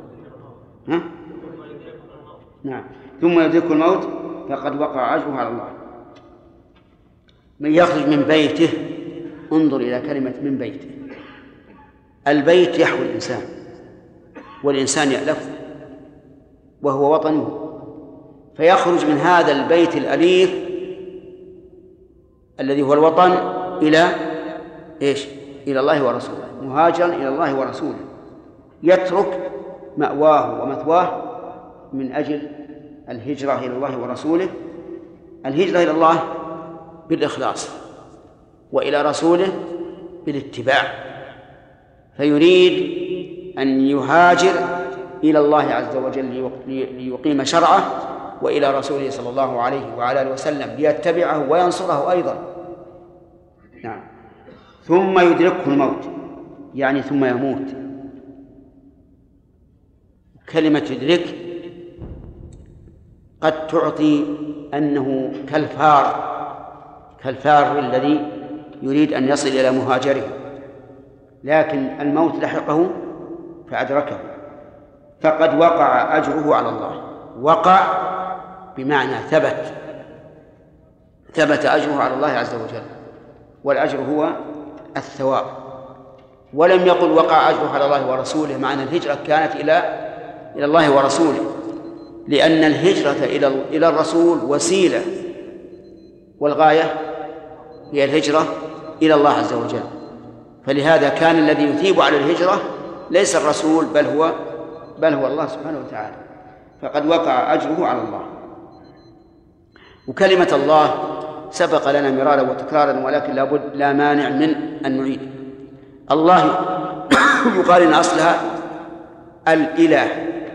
نعم، ثم يدرك الموت فقد وقع أجره على الله. من يخرج من بيته، انظر إلى كلمة من بيته. البيت يحوي الإنسان، والإنسان يألفه وهو وطنه، فيخرج من هذا البيت الأليف الذي هو الوطن إلى إيش؟ إلى الله ورسوله، مهاجرا إلى الله ورسوله، يترك مأواه ومثواه من أجل الهجرة إلى الله ورسوله. الهجرة إلى الله بالإخلاص، وإلى رسوله بالاتباع، فيريد أن يهاجر إلى الله عز وجل ليقيم شرعه، وإلى رسوله صلى الله عليه وعلى آله وسلم ليتبعه وينصره أيضا. نعم. ثم يدركه الموت، يعني ثم يموت. كلمة يدرك قد تعطي أنه كالفار الذي يريد أن يصل إلى مهاجره، لكن الموت لحقه فأدركه، فقد وقع أجره على الله. وقع بمعنى ثبت أجره على الله عز وجل، والأجر هو الثواب. ولم يقل وقع أجره على الله ورسوله، معنى الهجرة كانت إلى الله ورسوله، لأن الهجرة إلى الرسول وسيلة، والغاية هي الهجرة إلى الله عز وجل. فلهذا كان الذي يثيب على الهجرة ليس الرسول بل هو الله سبحانه وتعالى، فقد وقع أجره على الله. وكلمة الله سبق لنا مرارا وتكرارا، ولكن لا مانع من أن نعيد. الله يقال إن أصلها الإله،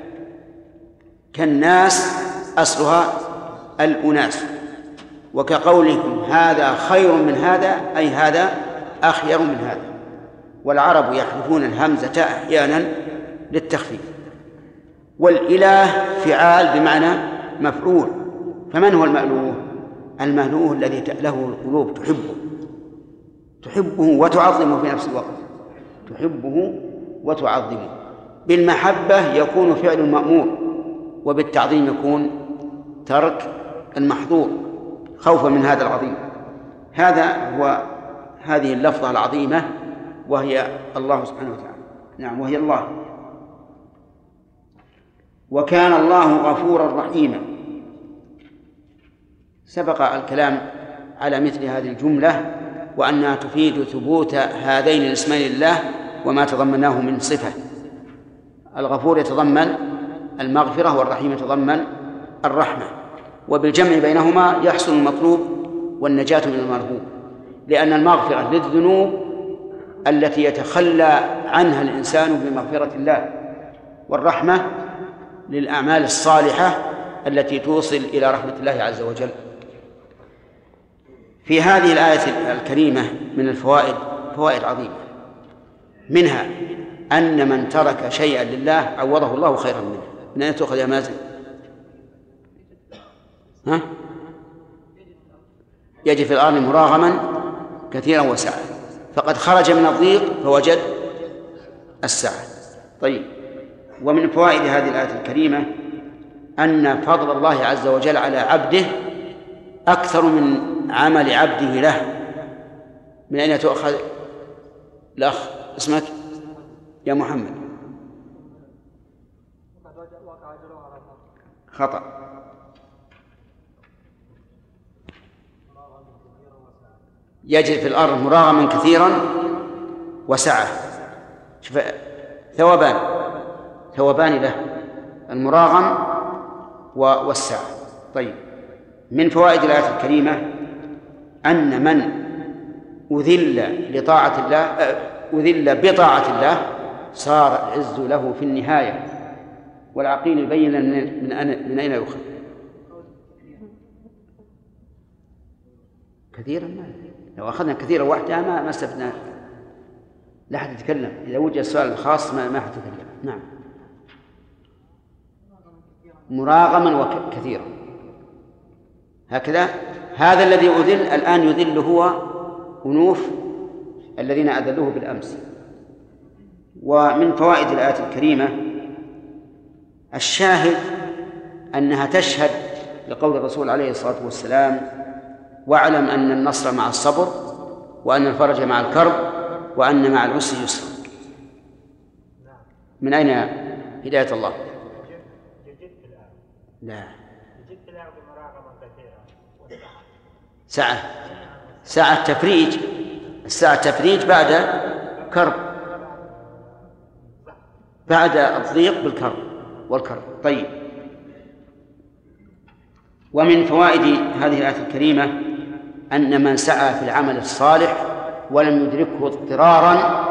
كالناس أصلها الأناس، وكقولهم هذا خير من هذا أي هذا أخير من هذا. والعرب يحذفون الهمزة أحيانا للتخفيف. والإله فعال بمعنى مفعول. فمن هو المألوه؟ المألوه الذي تأله القلوب، تحبه وتعظمه في نفس الوقت، تحبه وتعظمه. بالمحبة يكون فعل المأمور، وبالتعظيم يكون ترك المحظور خوفا من هذا العظيم. هذه اللفظة العظيمة وهي الله سبحانه وتعالى. نعم، وهي الله. وكان الله غفورا رحيما. سبق الكلام على مثل هذه الجملة، وأنها تفيد ثبوت هذين الاسمين لله وما تضمناه من صفة. الغفور يتضمن المغفرة، والرحيم يتضمن الرحمة، وبالجمع بينهما يحصل المطلوب والنجاة من المرهوب، لأن المغفرة للذنوب التي يتخلى عنها الإنسان بمغفرة الله، والرحمة للأعمال الصالحة التي توصل إلى رحمة الله عز وجل. في هذه الآية الكريمة من الفوائد فوائد عظيمة، منها أن من ترك شيئا لله عوضه الله خيرا منه. من أين تؤخذ يا مازن؟ يجد في الأرض مراغما كثيرا وسعة، فقد خرج من الضيق فوجد السعة. طيب، ومن فوائد هذه الآية الكريمة أن فضل الله عز وجل على عبده أكثر من عمل عبده له. من أين تؤخذ الأخ؟ اسمك يا محمد؟ خطأ. يجد في الأرض مراغما كثيرا وسعة. شوف، ثوابان له، المراغم والسعة. طيب، من فوائد الآية الكريمة أن من أذل بطاعة الله صار العز له في النهاية. والعقيل يبين من أين يؤخذ. كثيرا، لو أخذنا كثيرا وحدها ما استفدنا، لا حد يتكلم. إذا وجد السؤال الخاص ما حد يتكلم. نعم، مراغما وكثيرا هكذا. هذا الذي أذل الآن يذل هو أنوف الذين أذلوه بالأمس. ومن فوائد الآية الكريمة الشاهد أنها تشهد لقول الرسول عليه الصلاة والسلام: واعلم أن النصر مع الصبر، وأن الفرج مع الكرب، وأن مع العسر يسرا. من أين هداية الله؟ لا، سعة تفريج. الساعة تفريج بعد كرب، بعد الضيق بالكرب والكرب. طيب، ومن فوائد هذه الآية الكريمة أن من سعى في العمل الصالح ولم يدركه اضطرارا،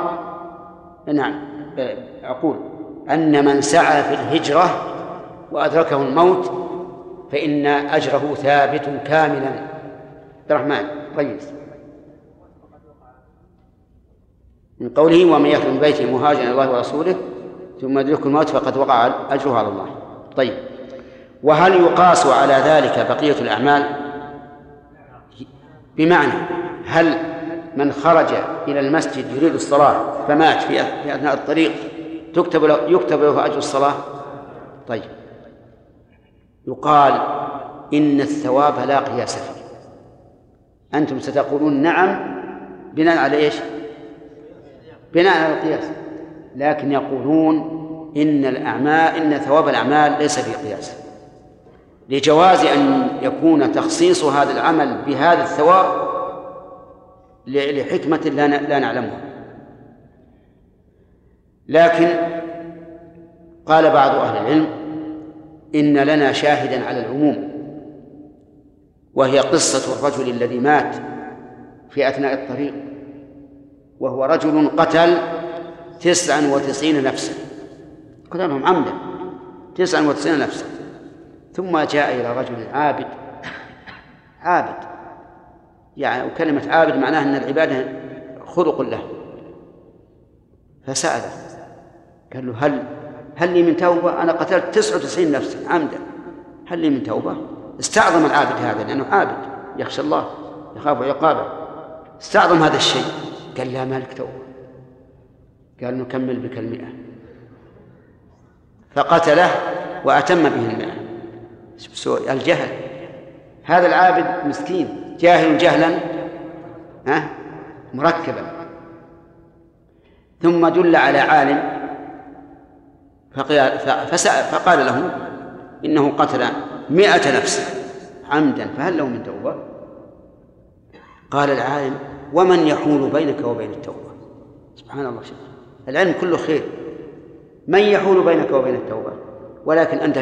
أقول أن من سعى في الهجرة وأدركه الموت فإن أجره ثابت كاملا. عبد الرحمن طيب، من قوله ومن يخرج من بيته مهاجرا إلى الله ورسوله ثم يدركه الموت فقد وقع أجره على الله. طيب، وهل يقاس على ذلك بقية الأعمال؟ بمعنى هل من خرج إلى المسجد يريد الصلاة فمات في أثناء الطريق يكتب له أجر الصلاة؟ طيب، يقال إن الثواب لا قياس فيه. أنتم ستقولون نعم بناء على إيش؟ بناء على القياس، لكن يقولون إن ثواب الأعمال ليس فيه قياس، لجواز أن يكون تخصيص هذا العمل بهذا الثواب لحكمة لا نعلمها. لكن قال بعض أهل العلم إن لنا شاهدا على العموم، وهي قصة الرجل الذي مات في أثناء الطريق، وهو رجل قتل 99 نفسا، قتلهم عمدا 99 نفسا، ثم جاء إلى رجل عابد، يعني وكلمة عابد معناها أن العبادة خلق له، فسأله قال له هل لي من توبة؟ أنا قتلت 99 نفسا عمدا، هل لي من توبة؟ استعظم العابد هذا لأنه عابد يخشى الله يخاف عقابه، استعظم هذا الشيء، قال لا مالك توبة، قال نكمل بك 100، فقتله وأتم به 100. سوء الجهل، هذا العابد مسكين جاهل جهلا مركبا، ثم دل على عالم فقال له إنه قتل 100 نفس عمدا فهل له من توبة؟ قال العالم ومن يحول بينك وبين التوبة؟ سبحان الله، العلم كله خير، من يحول بينك وبين التوبة؟ ولكن أنت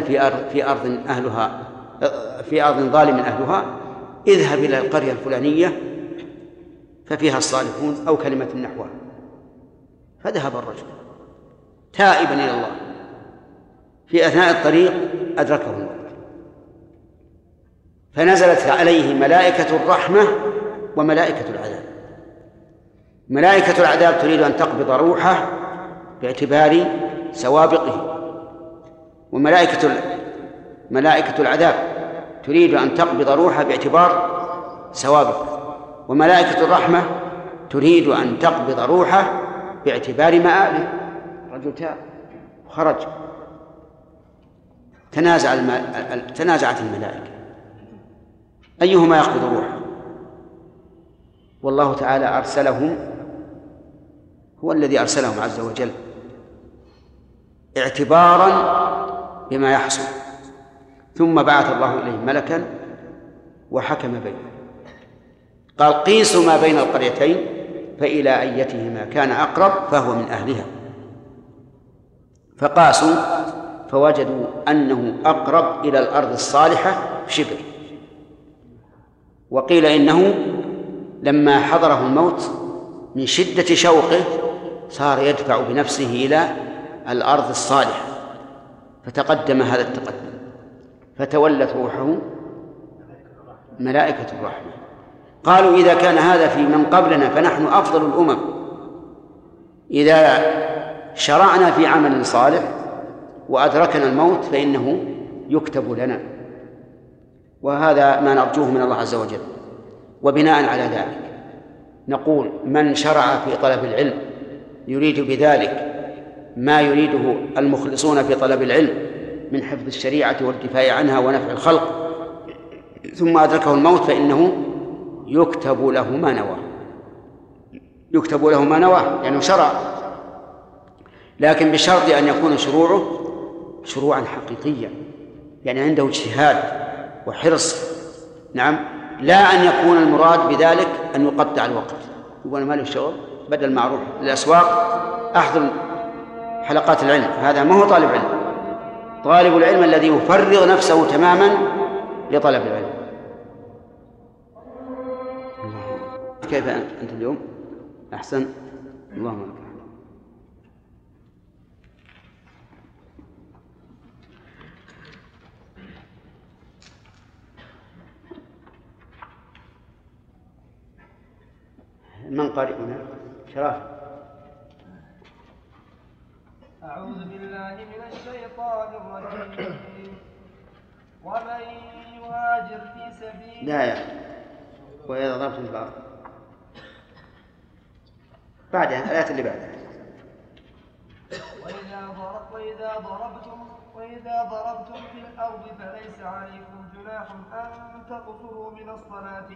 في أرض ظالم أهلها، اذهب إلى القرية الفلانية ففيها الصالحون أو كلمة نحوها. فذهب الرجل تائبا إلى الله، في أثناء الطريق أدركه الموت، فنزلت عليه ملائكة الرحمة وملائكة العذاب. ملائكة العذاب تريد أن تقبض روحه باعتبار سوابقه، ملائكة العذاب تريد أن تقبض روحه باعتبار سوابقه، وملائكة الرحمة تريد أن تقبض روحه باعتبار مآله. رجل تاب وخرج، تنازعت الملائكة أيهما يقبض روحه، والله تعالى أرسلهم، هو الذي أرسلهم عز وجل اعتبارا بما يحصل، ثم بعث الله إليهم ملكا وحكم بينهم، قال قيسوا ما بين القريتين فإلى أيتهما كان أقرب فهو من أهلها، فقاسوا فوجدوا أنه أقرب إلى الأرض الصالحة شبر. وقيل إنه لما حضره الموت من شدة شوقه صار يدفع بنفسه إلى الأرض الصالحة، فتقدم هذا التقدم، فتولت روحه ملائكة الرحمة. قالوا إذا كان هذا في من قبلنا فنحن أفضل الأمم، إذا شرعنا في عمل صالح وأدركنا الموت فإنه يكتب لنا، وهذا ما نرجوه من الله عز وجل. وبناء على ذلك نقول من شرع في طلب العلم يريد بذلك ما يريده المخلصون في طلب العلم من حفظ الشريعة والدفاع عنها ونفع الخلق، ثم أدركه الموت فإنه يكتب له ما نواه، يكتب له ما نواه يعني شرع، لكن بشرط أن يكون شروعا حقيقيا، يعني عنده اجتهاد وحرص. نعم، لا أن يكون المراد بذلك أن يقطع الوقت يقول ما له شغل، بدل ما أروح للأسواق أحضر حلقات العلم. هذا ما هو طالب علم. طالب العلم الذي يفرغ نفسه تماما لطلب العلم. كيف أنت اليوم؟ أحسن، اللهم لك الحمد. من قارئنا؟ شرف. أعوذ بالله من الشيطان الرجيم. ومن يهاجر في سبيل لا يا وإذا ضربتم في الأرض بعدها الآيات اللي بعدها. وإذا ضربتم في الأرض فليس عليكم جناح أن تقصروا من الصلاة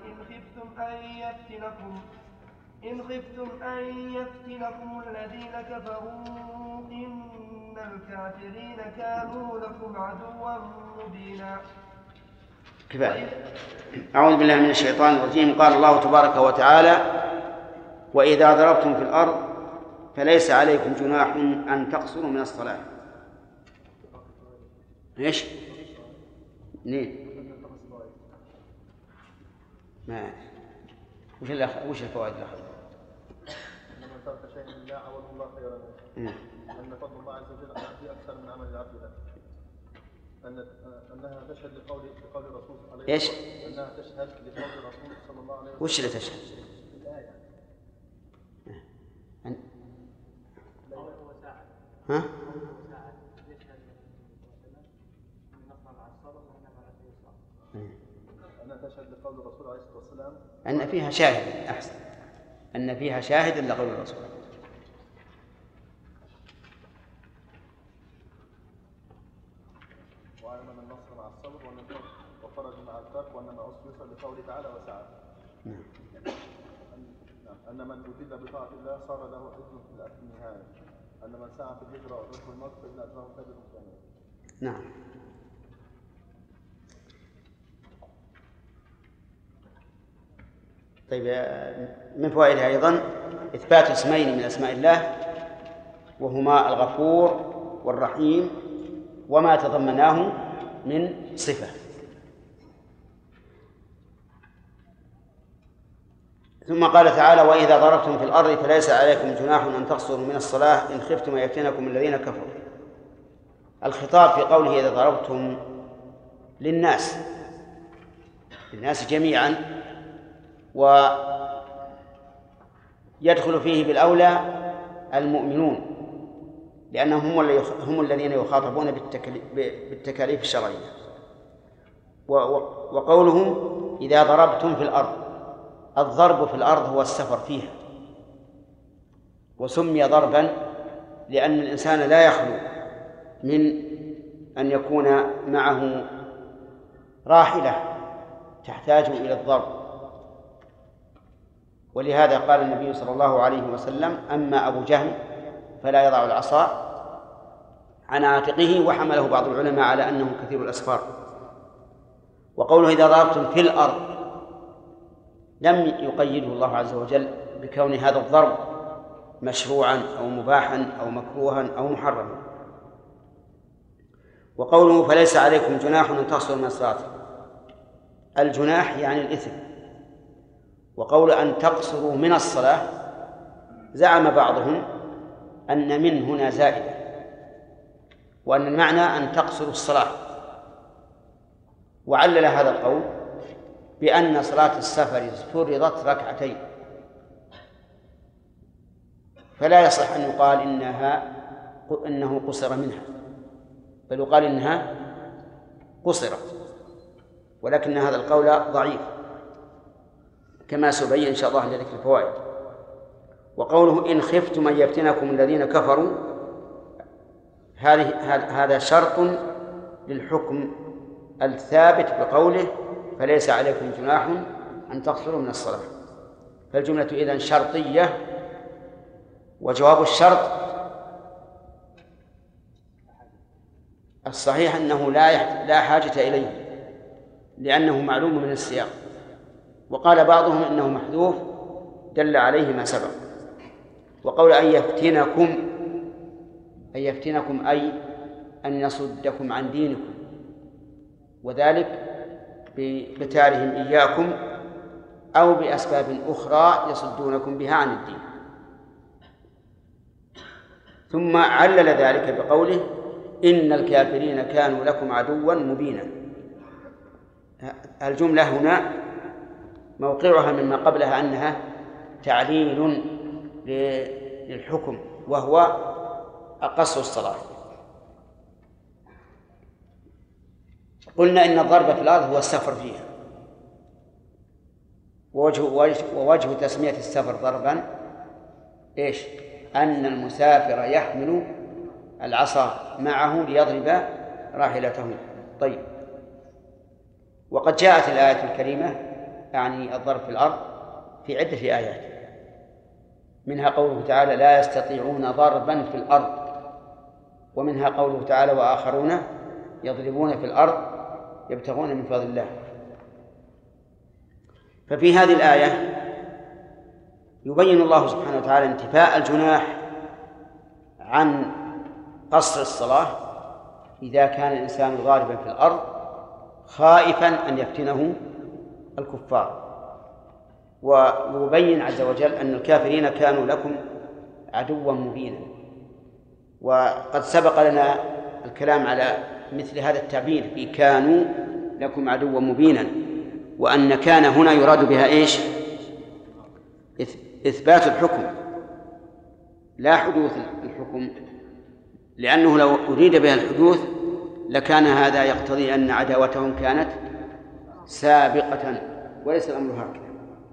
إن خفتم أن يفتنكم الذين كفروا إن الكافرين كانوا لكم عدوا مبينا. كفاية. أعوذ بالله من الشيطان الرجيم. قال الله تبارك وتعالى: وإذا ضربتم في الأرض فليس عليكم جناح أن تقصروا من الصلاة. إيش؟ منين؟ ما وش الفوائد الأخرى؟ أن من ترك شيئا لله عوض الله خيرا منه. أن فضل الله عز وجل على أكثر من عمل العبد له. أنها تشهد لقول الرسول عليه إيش؟ أنها تشهد لقول الرسول صلى الله عليه وسلم. وش اللي تشهد؟ الآية. ها؟ أنها تشهد لقول الرسول عليه الصلاة والسلام أن فيها شاهد. أحسن، أن فيها شاهد لقول الرسول. وعلم أن النصر مع الصبر وفرج مع الكرب وأنما أصبر لقوله تعالى وسعى. أن من أجد بطاعة الله صار له أجر في النهاية. أن من سعى في الهجرة وترك الموت فإن أجره كبير كامل. نعم. طيب، من فوائدها أيضا إثبات اسمين من أسماء الله، وهما الغفور والرحيم وما تضمناه من صفة. ثم قال تعالى: وإذا ضربتم في الأرض فليس عليكم جناح أن تقصروا من الصلاة إن خفتم أن يفتنكم الذين كفروا. الخطاب في قوله إذا ضربتم للناس جميعا، ويدخل فيه بالأولى المؤمنون، لأنهم هم الذين يخاطبون بالتكاليف الشرعية. وقولهم إذا ضربتم في الأرض، الضرب في الأرض هو السفر فيها، وسمي ضربا لأن الإنسان لا يخلو من أن يكون معه راحلة تحتاج إلى الضرب. ولهذا قال النبي صلى الله عليه وسلم: أما أبو جهل فلا يضع العصا عن عاتقه، وحمله بعض العلماء على أنه كثير الأسفار. وقوله إذا ضربتم في الأرض لم يقيده الله عز وجل بكون هذا الضرب مشروعا أو مباحا أو مكروها أو محرما. وقوله فليس عليكم جناح أن تقصروا من الصلاة، الجناح يعني الإثم. وقول أن تقصروا من الصلاة زعم بعضهم أن من هنا زائدة، وأن المعنى أن تقصروا الصلاة، وعلل هذا القول بأن صلاة السفر فرضت ركعتين، فلا يصح أن يقال إنه قصر منها، بل يقال إنها قصرت، ولكن هذا القول ضعيف كما سيبين إن شاء الله لذكر الفوائد. وقوله إن خفتم أن يفتنكم الذين كفروا، هذا شرط للحكم الثابت بقوله فليس عليكم جناح أن تقصروا من الصلاة. فالجملة إذن شرطية، وجواب الشرط الصحيح أنه لا حاجة إليه لأنه معلوم من السياق. وقال بعضهم إنه محذوف دل عليه ما سبق. وقول أن يفتنكم أي أن يصدكم عن دينكم، وذلك بقتالهم إياكم أو بأسباب أخرى يصدونكم بها عن الدين. ثم علل ذلك بقوله إن الكافرين كانوا لكم عدوا مبينا. الجملة هنا موقعها مما قبلها أنها تعليل للحكم، وهو أقص الصلاة. قلنا إن الضرب في الأرض هو السفر فيها، ووجه تسمية السفر ضربا إيش؟ أن المسافر يحمل العصا معه ليضرب راحلته. طيب، وقد جاءت الآية الكريمة يعني الضرب في الأرض في عدة آيات، منها قوله تعالى لا يستطيعون ضربا في الأرض، ومنها قوله تعالى وآخرون يضربون في الأرض يبتغون من فضل الله. ففي هذه الآية يبين الله سبحانه وتعالى انتفاء الجناح عن قصر الصلاة إذا كان الإنسان غالبا في الأرض خائفا أن يفتنه الكفار، ويبين عز وجل أن الكافرين كانوا لكم عدوا مبينا. وقد سبق لنا الكلام على مثل هذا التعبير في كانوا لكم عدوا مبينا، وأن كان هنا يراد بها إيش؟ إثبات الحكم لا حدوث الحكم، لأنه لو أريد بها الحدوث لكان هذا يقتضي أن عداوتهم كانت سابقة، وليس الأمر هكذا.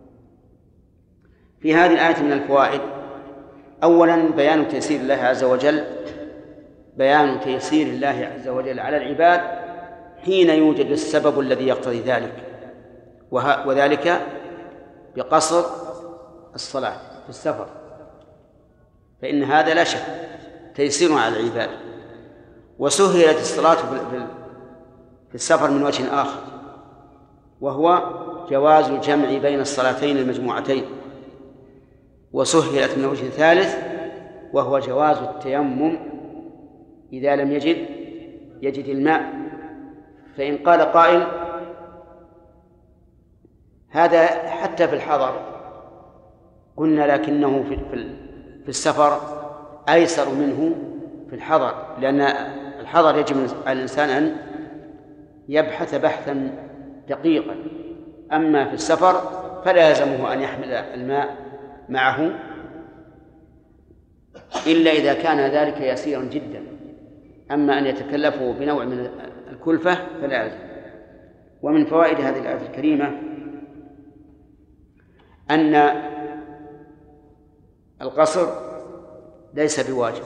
في هذه الآية من الفوائد: أولا بيان تيسير الله عز وجل، بيان تيسير الله عز وجل على العباد حين يوجد السبب الذي يقتضي ذلك، وذلك بقصر الصلاة في السفر، فإن هذا لا شك تيسير على العباد. وسهلت الصلاة في السفر من وجه آخر، وهو جواز الجمع بين الصلاتين المجموعتين. وسهلت من وجه ثالث، وهو جواز التيمم إذا لم يجد الماء. فإن قال قائل هذا حتى في الحضر، قلنا لكنه في السفر أيسر منه في الحضر، لأن الحضر يجب على الإنسان أن يبحث بحثا دقيقا، أما في السفر فلا يلزمه أن يحمل الماء معه إلا إذا كان ذلك يسيرا جدا، أما أن يتكلفه بنوع من الكلفة فلا يلزم. ومن فوائد هذه الآية الكريمة أن القصر ليس بواجب،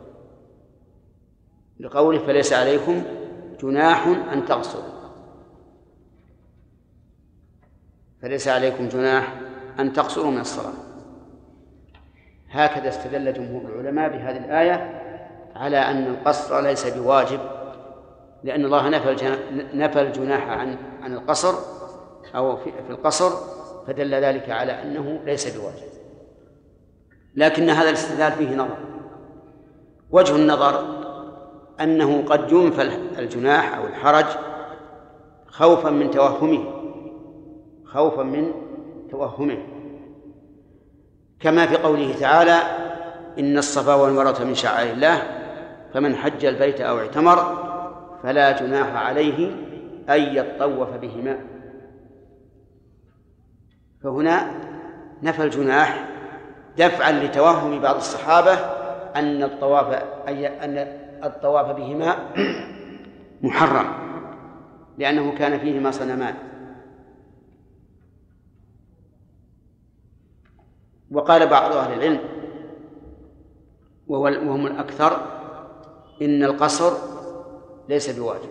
لقوله فليس عليكم جناح أن تقصروا، فليس عليكم جناح أن تقصروا من الصلاة. هكذا استدل جمهور العلماء بهذه الآية على أن القصر ليس بواجب، لأن الله نفى الجناح عن القصر أو في القصر، فدل ذلك على أنه ليس بواجب. لكن هذا الاستدلال فيه نظر. وجه النظر أنه قد ينفى الجناح أو الحرج خوفا من توهمه، كما في قوله تعالى إن الصفا والمروة من شعائر الله فمن حج البيت أو اعتمر فلا جناح عليه أن يطوف بهما. فهنا نفى الجناح دفعا لتوهم بعض الصحابة أن الطواف بهما محرم، لأنه كان فيهما صنمان. وقال بعض أهل العلم وهم الأكثر إن القصر ليس بواجب،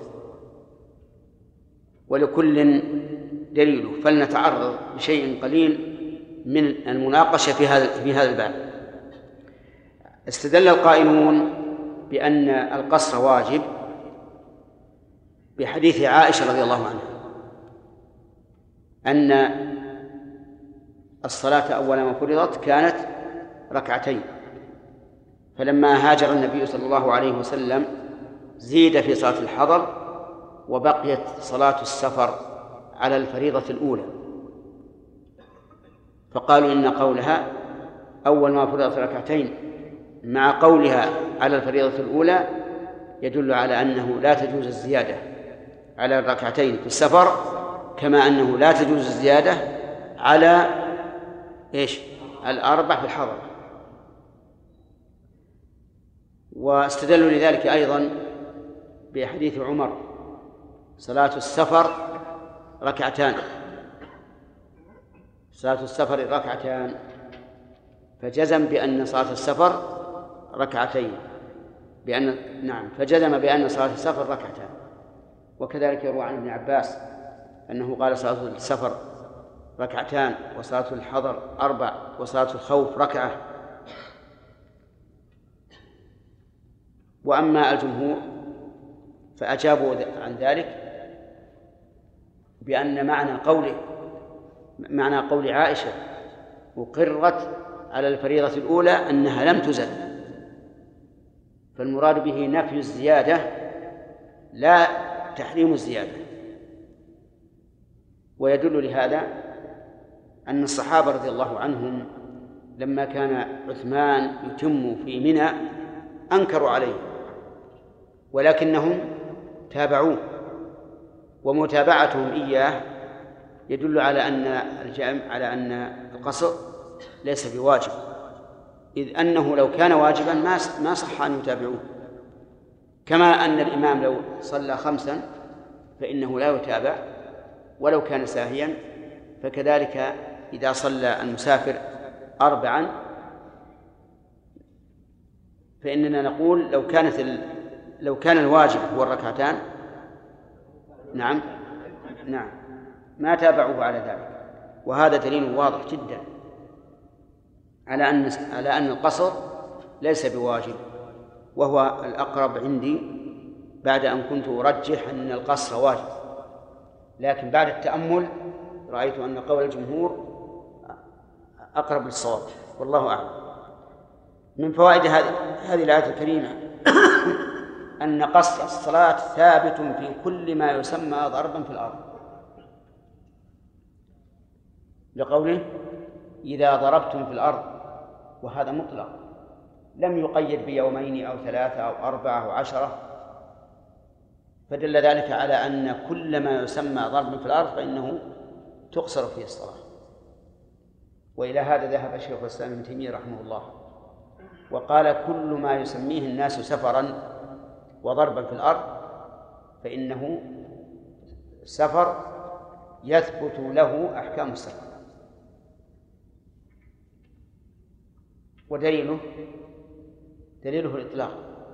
ولكل دليله، فلنتعرض بشيء قليل من المناقشة في هذا الباب. استدل القائلون بأن القصر واجب بحديث عائشة رضي الله عنها أن الصلاة أول ما فرضت كانت ركعتين، فلما هاجر النبي صلى الله عليه وسلم زيد في صلاة الحضر وبقيت صلاة السفر على الفريضة الأولى، فقالوا إن قولها أول ما فرضت ركعتين مع قولها على الفريضة الأولى يدل على أنه لا تجوز الزيادة على الركعتين في السفر، كما أنه لا تجوز الزيادة على الأربع في الحضر. واستدلوا لذلك أيضا بحديث عمر: صلاة السفر ركعتان، صلاة السفر ركعتان، فجزم بأن صلاة السفر ركعتين، فجزم بأن صلاة السفر ركعتان. وكذلك يروى عن ابن عباس أنه قال: صلاة السفر ركعتان، وصلاة الحضر 4، وصلاة الخوف ركعة. وأما الجمهور فأجابوا عن ذلك بأن معنى قول عائشة أقرت على الفريضة الأولى أنها لم تزد، فالمراد به نفي الزيادة لا تحريم الزيادة. ويدل لهذا أن الصحابة رضي الله عنهم لما كان عثمان يتم في منى أنكروا عليه، ولكنهم تابعوه، ومتابعتهم إياه يدل على أن القصر ليس بواجب، إذ أنه لو كان واجبا ما صح أن يتابعوه، كما أن الإمام لو صلى 5 فإنه لا يتابع ولو كان ساهيا، فكذلك إذا صلى المسافر 4 فإننا نقول لو كان الواجب هو الركعتان نعم ما تابعوه على ذلك. وهذا دليل واضح جدا على أن القصر ليس بواجب، وهو الأقرب عندي بعد أن كنت أرجح أن القصر واجب، لكن بعد التأمل رأيت أن قول الجمهور أقرب للصواب، والله أعلم. من فوائد هذه الآية الكريمة أن قصر الصلاة ثابت في كل ما يسمى ضربا في الأرض، لقوله: إذا ضربتم في الأرض، وهذا مطلق لم يقيد بيومين أو 3 أو 4 أو 10، فدل ذلك على أن كل ما يسمى ضربا في الأرض فإنه تقصر فيه الصلاة. وإلى هذا ذهب شيخ الإسلام ابن تيمية رحمه الله، وقال: كل ما يسميه الناس سفرا وضربا في الأرض فإنه سفر يثبت له أحكام السفر. ودليله الإطلاق.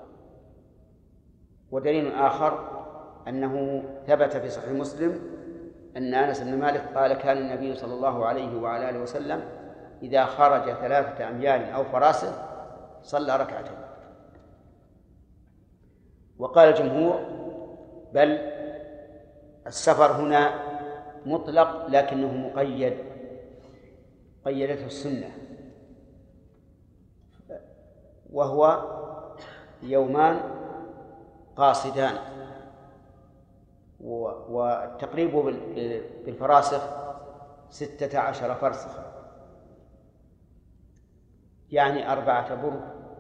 ودليل آخر أنه ثبت في صحيح مسلم أن أنس بن مالك قال: كان النبي صلى الله عليه وعلى آله وسلم إذا خرج 3 أميال أو فراسخ صلى ركعتين. وقال الجمهور: بل السفر هنا مطلق لكنه مقيد، قيدته السنة، وهو 2 يومان قاصدان، والتقريب بالفراسخ 16 فرسخا، يعني 4 برد،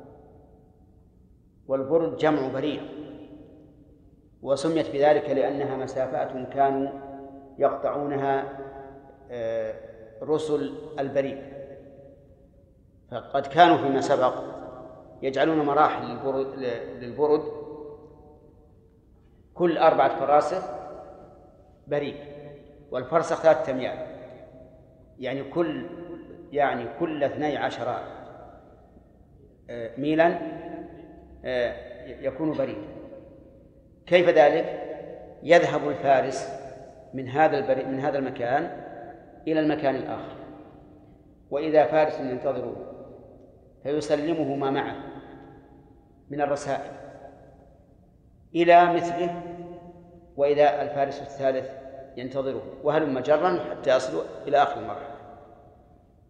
والبرد جمع بريد، وسميت بذلك لأنها مسافات كانوا يقطعونها رسل البريد، فقد كانوا فيما سبق يجعلون مراحل للبرد كل 4 فراسخ بريد، والفرسخ 3 أميال، يعني كل 12 ميلا يكون بريد. كيف ذلك؟ يذهب الفارس من هذا المكان إلى المكان الآخر، وإذا فارس ينتظره فيسلمه ما معه من الرسائل إلى مثله، وإذا الفارس الثالث ينتظره، وهلم جرا حتى يصلوا إلى آخر المرحلة.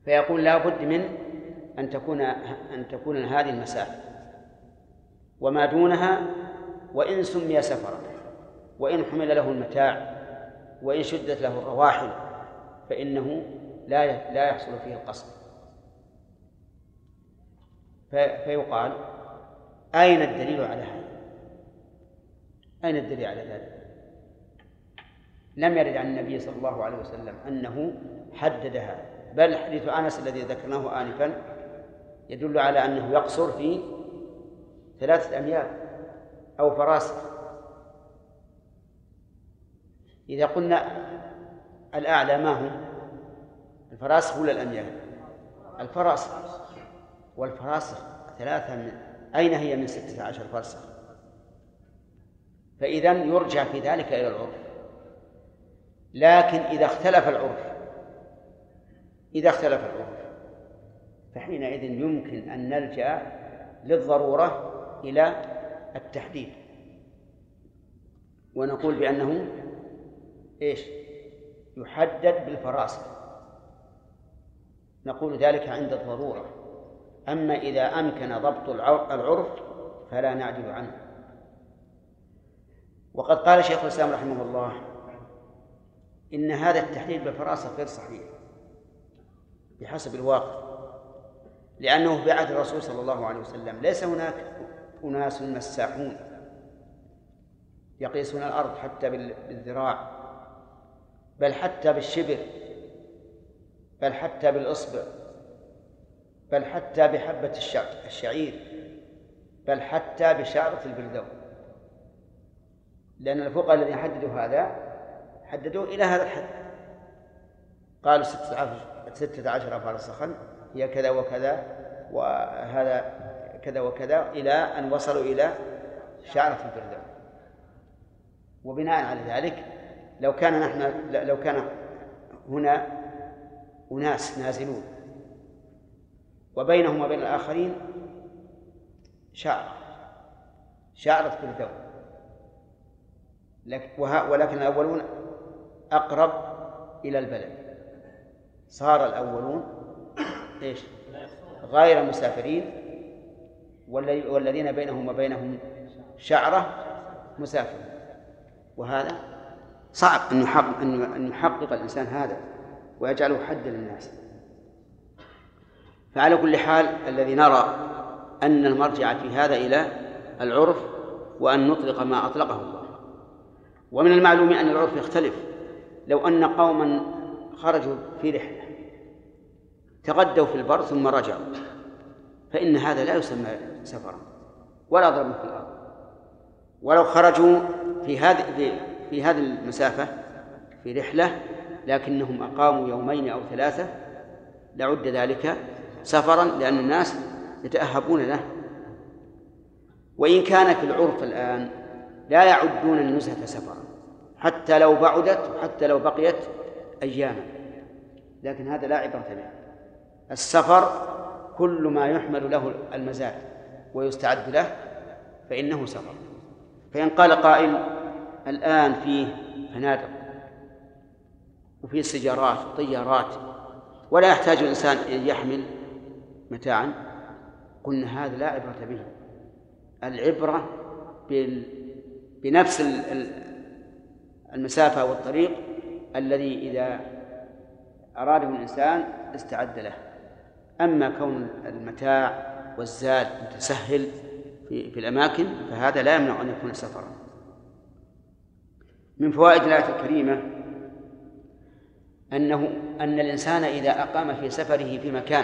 فيقول لا بد من أن تكون هذه المسافة، وما دونها وإن سمي سفرا وإن حمل له المتاع وإن شدت له الرواحل فإنه لا يحصل فيه القصر. فيقال أين الدليل على هذا؟ أين الدليل على ذلك؟ لم يرد عن النبي صلى الله عليه وسلم أنه حددها، بل حديث أنس الذي ذكرناه آنفا يدل على أنه يقصر في 3 أميال أو فراسخ. إذا قلنا الأعلى ما هو؟ الفراسخ ولا الأميال؟ الفراسخ، والفراسخ 3 أين هي من 16 فرسخ؟ فإذن يرجع في ذلك إلى العرف. لكن إذا اختلف العرف فحينئذ يمكن أن نلجأ للضرورة إلى التحديد، ونقول بأنه يحدد بالفراسخ، نقول ذلك عند الضرورة. أما إذا أمكن ضبط العرف فلا نعدل عنه. وقد قال شيخ الإسلام رحمه الله إن هذا التحديد بالفراسخ غير صحيح بحسب الواقع، لأنه في عهد الرسول صلى الله عليه وسلم ليس هناك أناس مساحون يقيسون الأرض حتى بالذراع، بل حتى بالشبر، بل حتى بالإصبع، بل حتى بحبة الشعير، بل حتى بشعرة البلدو. لأن الفقهاء الذين حددوا هذا حددوا إلى هذا الحد، قالوا 16 فرسخا هي كذا وكذا، وهذا كذا وكذا، إلى أن وصلوا إلى شعرة البلدو. وبناء على ذلك لو كان هنا أناس نازلون وبينهم وبين الآخرين شعرة بلدو، ولكن الأولون أقرب إلى البلد، صار الأولون غير مسافرين، والذين بينهم وبينهم شعرة مسافر. وهذا صعب أن يحقق الإنسان هذا ويجعله حدا للناس. فعلى كل حال الذي نرى أن المرجع في هذا إلى العرف، وأن نطلق ما أطلقه الله. ومن المعلوم أن العرف يختلف. لو أن قوما خرجوا في رحلة تغدوا في البر ثم رجعوا فإن هذا لا يسمى سفرا ولا ضرب في الأرض. ولو خرجوا في هذه المسافة في رحلة لكنهم أقاموا 2 أو 3 لعد ذلك سفرا، لأن الناس يتأهبون له. وإن كان في العرف الآن لا يعدون النزهة سفرا حتى لو بعدت وحتى لو بقيت أياما، لكن هذا لا عبرة به. السفر كل ما يحمل له المزاد ويستعد له فإنه سفر. فإن قال قائل الآن فيه فنادق وفيه سيارات وطيارات ولا يحتاج الإنسان أن يحمل متاعا، قلنا هذا لا عبرة به. العبرة بنفس المسافة والطريق الذي إذا أراده الإنسان استعد له. أما كون المتاع والزاد متسهل في الأماكن فهذا لا يمنع أن يكون سفرا. من فوائد الآية الكريمة أن الإنسان إذا أقام في سفره في مكان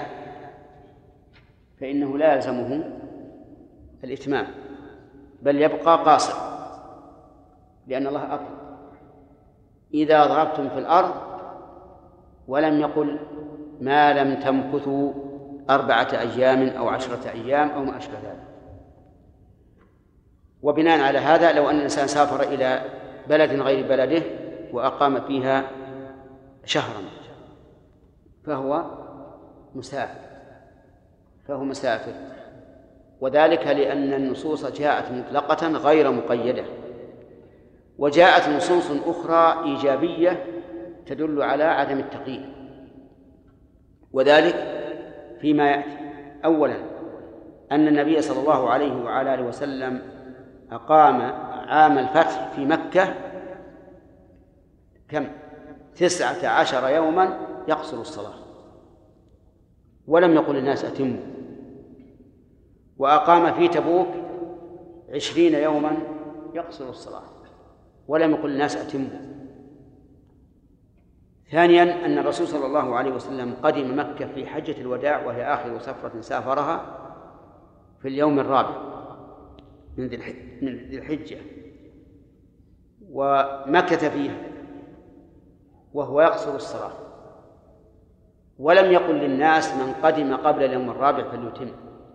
فإنه لا يلزمه الإتمام، بل يبقى قاصر، لأن الله أطلق إذا ضربتم في الأرض، ولم يقل ما لم تمكثوا 4 أيام أو 10 أيام أو ما أشبه ذلك. وبناء على هذا لو أن الإنسان سافر إلى بلد غير بلده وأقام فيها شهرا فهو مسافر، وذلك لأن النصوص جاءت مطلقة غير مقيدة، وجاءت نصوص أخرى إيجابية تدل على عدم التقييد. وذلك فيما يأتي. أولا أن النبي صلى الله عليه وعلى آله وسلم أقام عام الفتح في مكة كم؟ 19 يوما يقصر الصلاة، ولم يقل للناس أتموا. وأقام في تبوك 20 يوما يقصر الصلاة، ولم يقل للناس أتموا. ثانيا أن الرسول صلى الله عليه وسلم قدم مكة في حجة الوداع، وهي آخر سفرة سافرها، في اليوم الرابع من ذي الحجة، ومكث فيها وهو يقصر الصلاة، ولم يقل للناس من قدم قبل اليوم الرابع فليتم،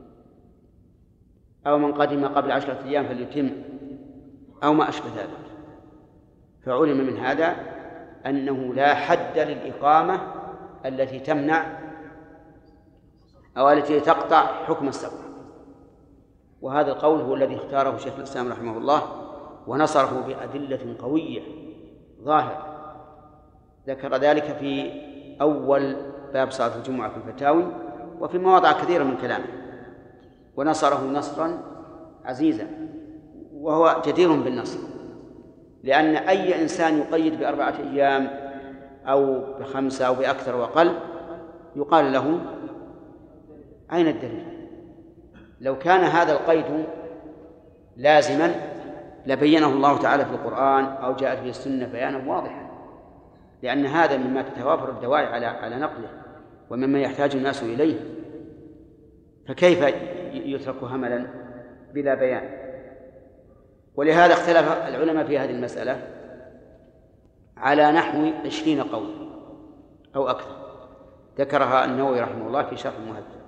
أو من قدم قبل 10 أيام فليتم، أو ما أشبه ذلك. فعلم من هذا أنه لا حد للإقامة التي تمنع أو التي تقطع حكم السفر. وهذا القول هو الذي اختاره شيخ الإسلام رحمه الله، ونصره بأدلة قوية ظاهرة، ذكر ذلك في أول باب صلاة الجمعة في الفتاوي، وفي مواضع كثيرة من كلامه، ونصره نصرا عزيزا، وهو جدير بالنصر، لأن أي إنسان يقيد ب4 أيام أو ب5 أو بأكثر وأقل يقال له أين الدليل؟ لو كان هذا القيد لازما لبينه الله تعالى في القرآن أو جاءت به السنة بيانا واضحا، لأن هذا مما تتوافر الدواعي على نقله، ومما يحتاج الناس إليه، فكيف يترك هملا بلا بيان؟ ولهذا اختلف العلماء في هذه المسألة على نحو 20 قول أو أكثر، ذكرها النووي رحمه الله في شرح المهذب.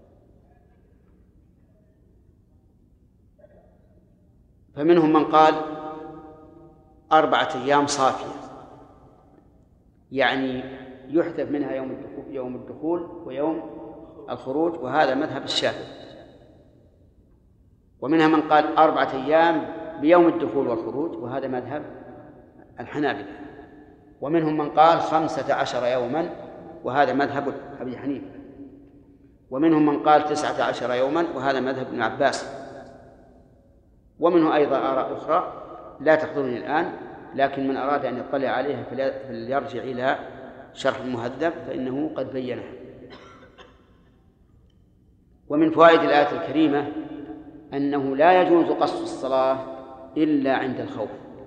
فمنهم من قال 4 أيام صافية، يعني يحذف منها يوم الدخول ويوم الخروج، وهذا مذهب الشافعي. ومنها من قال 4 أيام بيوم الدخول والخروج، وهذا مذهب الحنابلة. ومنهم من قال 15 يوما، وهذا مذهب أبي حنيفة. ومنهم من قال 19 يوما، وهذا مذهب ابن عباس. ومنه أيضا آراء أخرى لا تحضرني الآن، لكن من أراد أن يطلع عليها فليرجع إلى شرح المهذب فإنه قد بينها. ومن فوائد الآية الكريمة أنه لا يجوز قصر الصلاة إلا عند الخوف،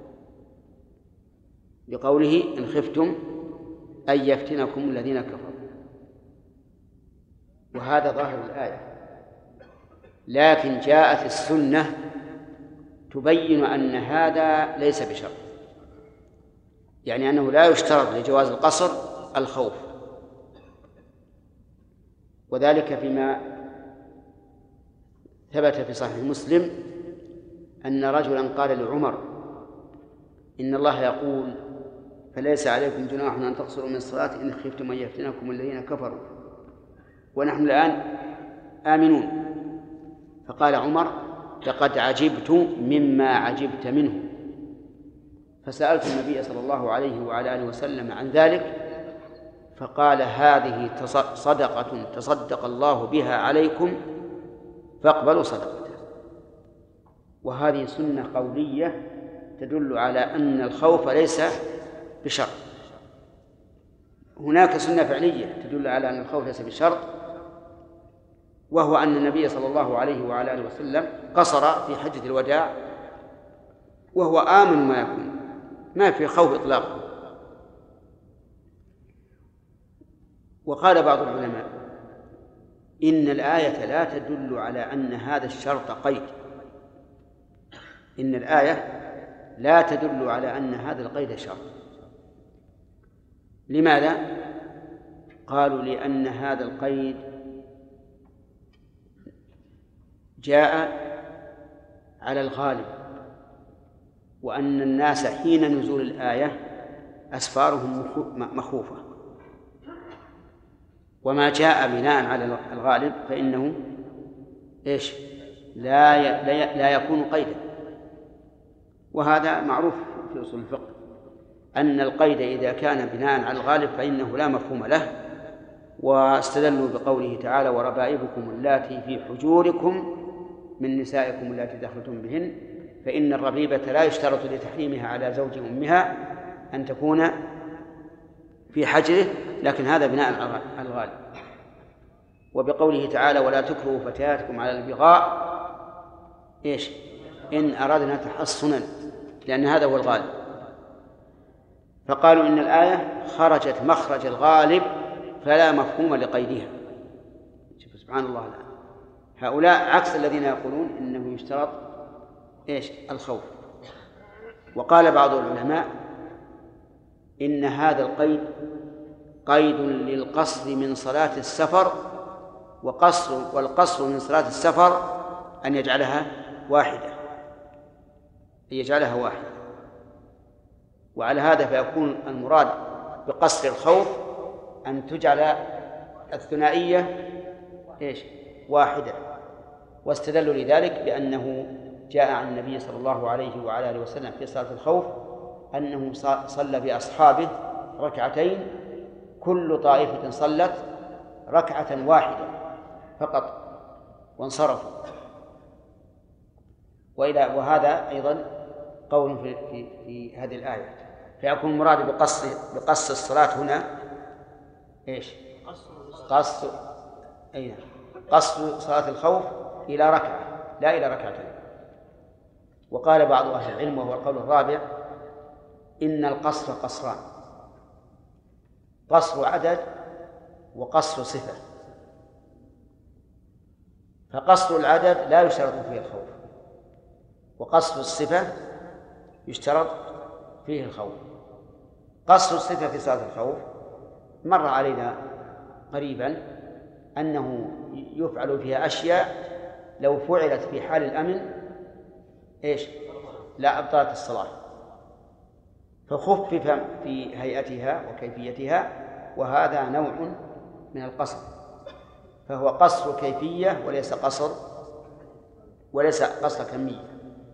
لقوله إن خفتم أن يفتنكم الذين كفروا، وهذا ظاهر الآية. لكن جاءت السنة تبين أن هذا ليس بشرط، يعني أنه لا يشترط لجواز القصر الخوف. وذلك فيما ثبت في صحيح مسلم أن رجلا قال لعمر إن الله يقول فليس عليكم جناح أن تقصروا من الصلاة إن خفتم أن يفتنكم الذين كفروا ونحن الآن آمنون. فقال عمر لقد عجبت مما عجبت منه، فسألت النبي صلى الله عليه وعلى آله وسلم عن ذلك، فقال هذه صدقة تصدق الله بها عليكم فاقبلوا صدقته. وهذه سنة قولية تدل على أن الخوف ليس بشرط. هناك سنة فعلية تدل على أن الخوف ليس بشرط، وهو أن النبي صلى الله عليه وعلى آله وسلم قصر في حجة الوداع وهو آمن ما يكون، ما في خوف إطلاقا. وقال بعض العلماء إن الآية لا تدل على أن هذا الشرط قيد، إن الآية لا تدل على أن هذا القيد شرط. لماذا؟ قالوا لأن هذا القيد جاء على الغالب، وأن الناس حين نزول الآية أسفارهم مخوفة، وما جاء بناء على الغالب فإنه إيش؟ لا يكون قيدا. وهذا معروف في أصول الفقه أن القيد إذا كان بناء على الغالب فإنه لا مفهوم له، واستدلوا بقوله تعالى وربائبكم اللاتي في حجوركم من نسائكم اللاتي دخلتم بهن، فإن الربيبة لا يشترط لتحريمها على زوج أمها أن تكون في حجره، لكن هذا بناء على الغالب. وبقوله تعالى ولا تكرهوا فتياتكم على البغاء إيش؟ إن أردنا تحصنا، لأن هذا هو الغالب. فقالوا إن الآية خرجت مخرج الغالب فلا مفهوم لقيدها. شوف سبحان الله الآن. هؤلاء عكس الذين يقولون إنه يشترط إيش؟ الخوف. وقال بعض العلماء إن هذا القيد قيد للقصر من صلاة السفر، والقصر من صلاة السفر أن يجعلها واحدة، وعلى هذا فيكون المراد بقصر الخوف أن تجعل الثنائية إيش؟ واحدة. واستدلوا لذلك بأنه جاء عن النبي صلى الله عليه وعلى آله وسلم في صلاة الخوف أنه صلى بأصحابه ركعتين، كل طائفة صلت ركعة واحدة فقط وانصرفوا. وهذا أيضا قول في هذه الآية، فيكون المراد بقص الصلاة هنا إيش؟ قصر صلاة الخوف إلى ركعة لا إلى ركعتين. وقال بعض أهل العلم وهو القول الرابع إن القصر قصران، قصر عدد وقصر صفة. فقصر العدد لا يشترط فيه الخوف، وقصر الصفة يشترط فيه الخوف. قصر الصفة في صلاة الخوف مر علينا قريبا أنه يفعل فيها أشياء لو فعلت في حال الأمن إيش؟ لا أبطلت الصلاة، فخفف في هيئتها وكيفيتها، وهذا نوع من القصر، فهو قصر كيفية وليس قصر كمية.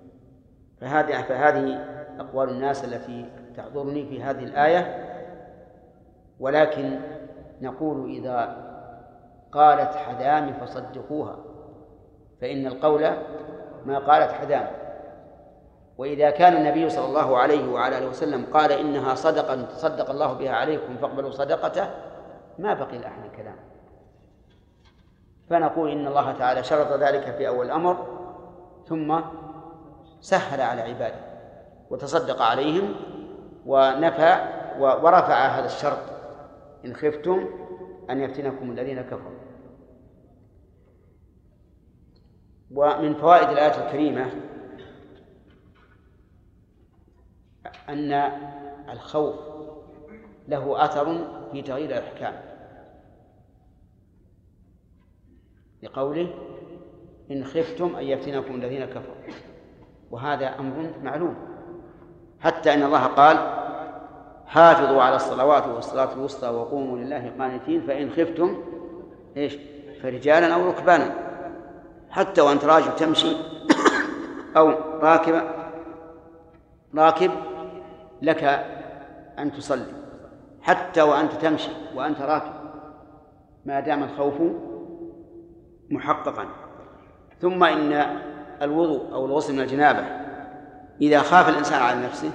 فهذه أقوال الناس التي تحضرني في هذه الآية. ولكن نقول إذا قالت حدام فصدقوها، فإن القول ما قالت حدام. وإذا كان النبي صلى الله عليه وعلى آله وسلم قال إنها صدقة تصدق الله بها عليكم فاقبلوا صدقته، ما بقي لأحد كلام. فنقول إن الله تعالى شرط ذلك في أول الأمر ثم سهل على عباده وتصدق عليهم ونفى ورفع هذا الشرط إن خفتم أن يفتنكم الذين كفروا. ومن فوائد الآية الكريمة أن الخوف له أثر في تغيير الأحكام، لقوله إن خفتم أن يفتنكم الذين كفروا، وهذا أمر معلوم، حتى أن الله قال حافظوا على الصلوات والصلاة الوسطى وقوموا لله قانتين فإن خفتم إيش؟ فرجالا أو ركبانا، حتى وأنت راجل تمشي أو راكب لك أن تصلي، حتى وأنت تمشي وأنت راكب ما دام الخوف محققا. ثم إن الوضوء أو الغسل من الجنابة إذا خاف الإنسان على نفسه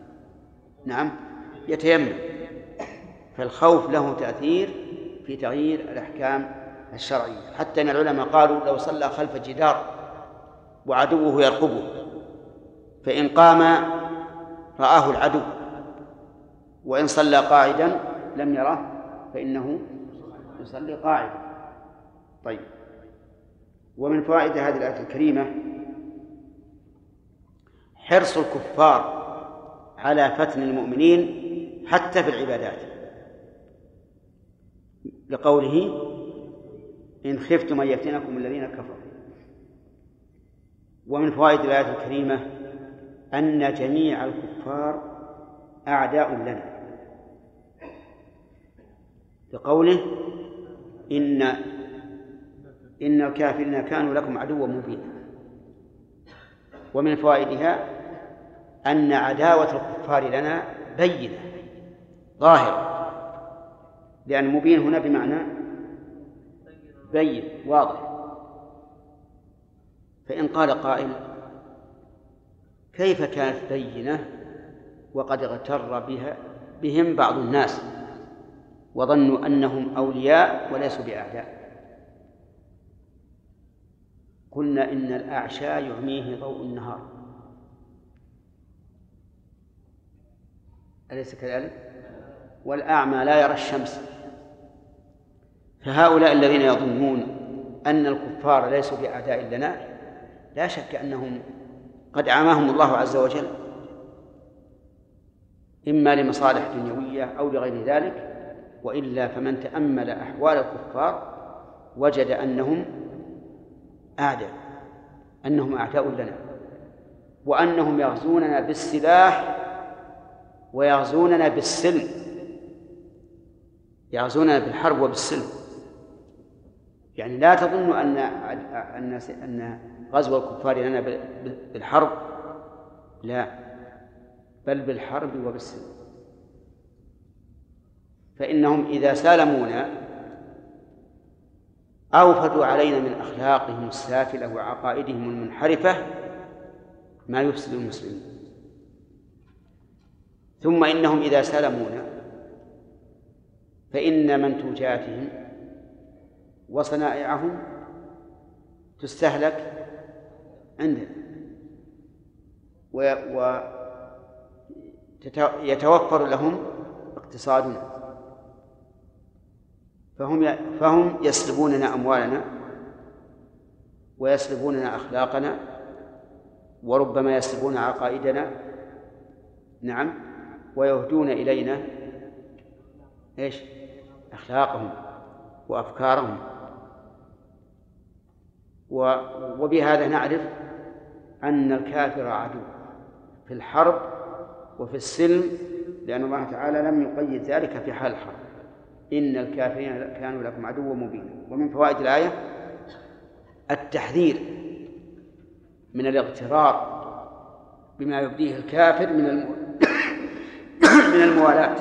يتيمم، فالخوف له تأثير في تغيير الأحكام الشرعية. حتى أن العلماء قالوا لو صلى خلف جدار وعدوه يرقبه فإن قام رآه العدو، وإن صلى قاعدا لم يره فإنه يصلي قاعدا. طيب، ومن فوائد هذه الآية الكريمة حرص الكفار على فتن المؤمنين حتى في العبادات، لقوله إن خفتم أن يفتنكم الذين كفروا. ومن فوائد الآية الكريمة أن جميع الكفار أعداء لنا، لقوله إن الكافرين كانوا لكم عدوا مبينا. ومن فوائدها أن عداوة الكفار لنا بينة ظاهرة، لأن مبين هنا بمعنى بين واضح. فإن قال قائل كيف كانت بينة وقد اغتر بهم بعض الناس وظنوا أنهم أولياء وليسوا بأعداء؟ قلنا إن الأعشى يعميه ضوء النهار، أليس كذلك؟ والأعمى لا يرى الشمس. فهؤلاء الذين يظنون أن الكفار ليسوا بأعداء لنا لا شك أنهم قد أعماهم الله عز وجل، إما لمصالح دنيوية أو لغير ذلك، وإلا فمن تأمل أحوال الكفار وجد أنهم أعداء، أنهم أعداء لنا، وأنهم يغزوننا بالسلاح ويغزوننا بالسلم، يغزوننا بالحرب وبالسلم. يعني لا تظن أن غزو الكفار لنا بالحرب، لا، بل بالحرب وبالسلم. فإنهم إذا سالمونا أوفدوا علينا من أخلاقهم السافلة وعقائدهم المنحرفة ما يفسد المسلمين. ثم إنهم إذا سالمونا فإن منتوجاتهم وصنائعهم تستهلك عندنا ويتوفر لهم اقتصادنا، فهم يسلبوننا أموالنا ويسلبوننا أخلاقنا وربما يسلبون عقائدنا، نعم، ويهدون إلينا إيش؟ أخلاقهم وأفكارهم. وبهذا نعرف أن الكافر عدو في الحرب وفي السلم، لأن الله تعالى لم يقيد ذلك في حال الحرب. إن الكافرين كانوا لكم عدوا مبينا. ومن فوائد الآية التحذير من الاغترار بما يبديه الكافر من الموالاة.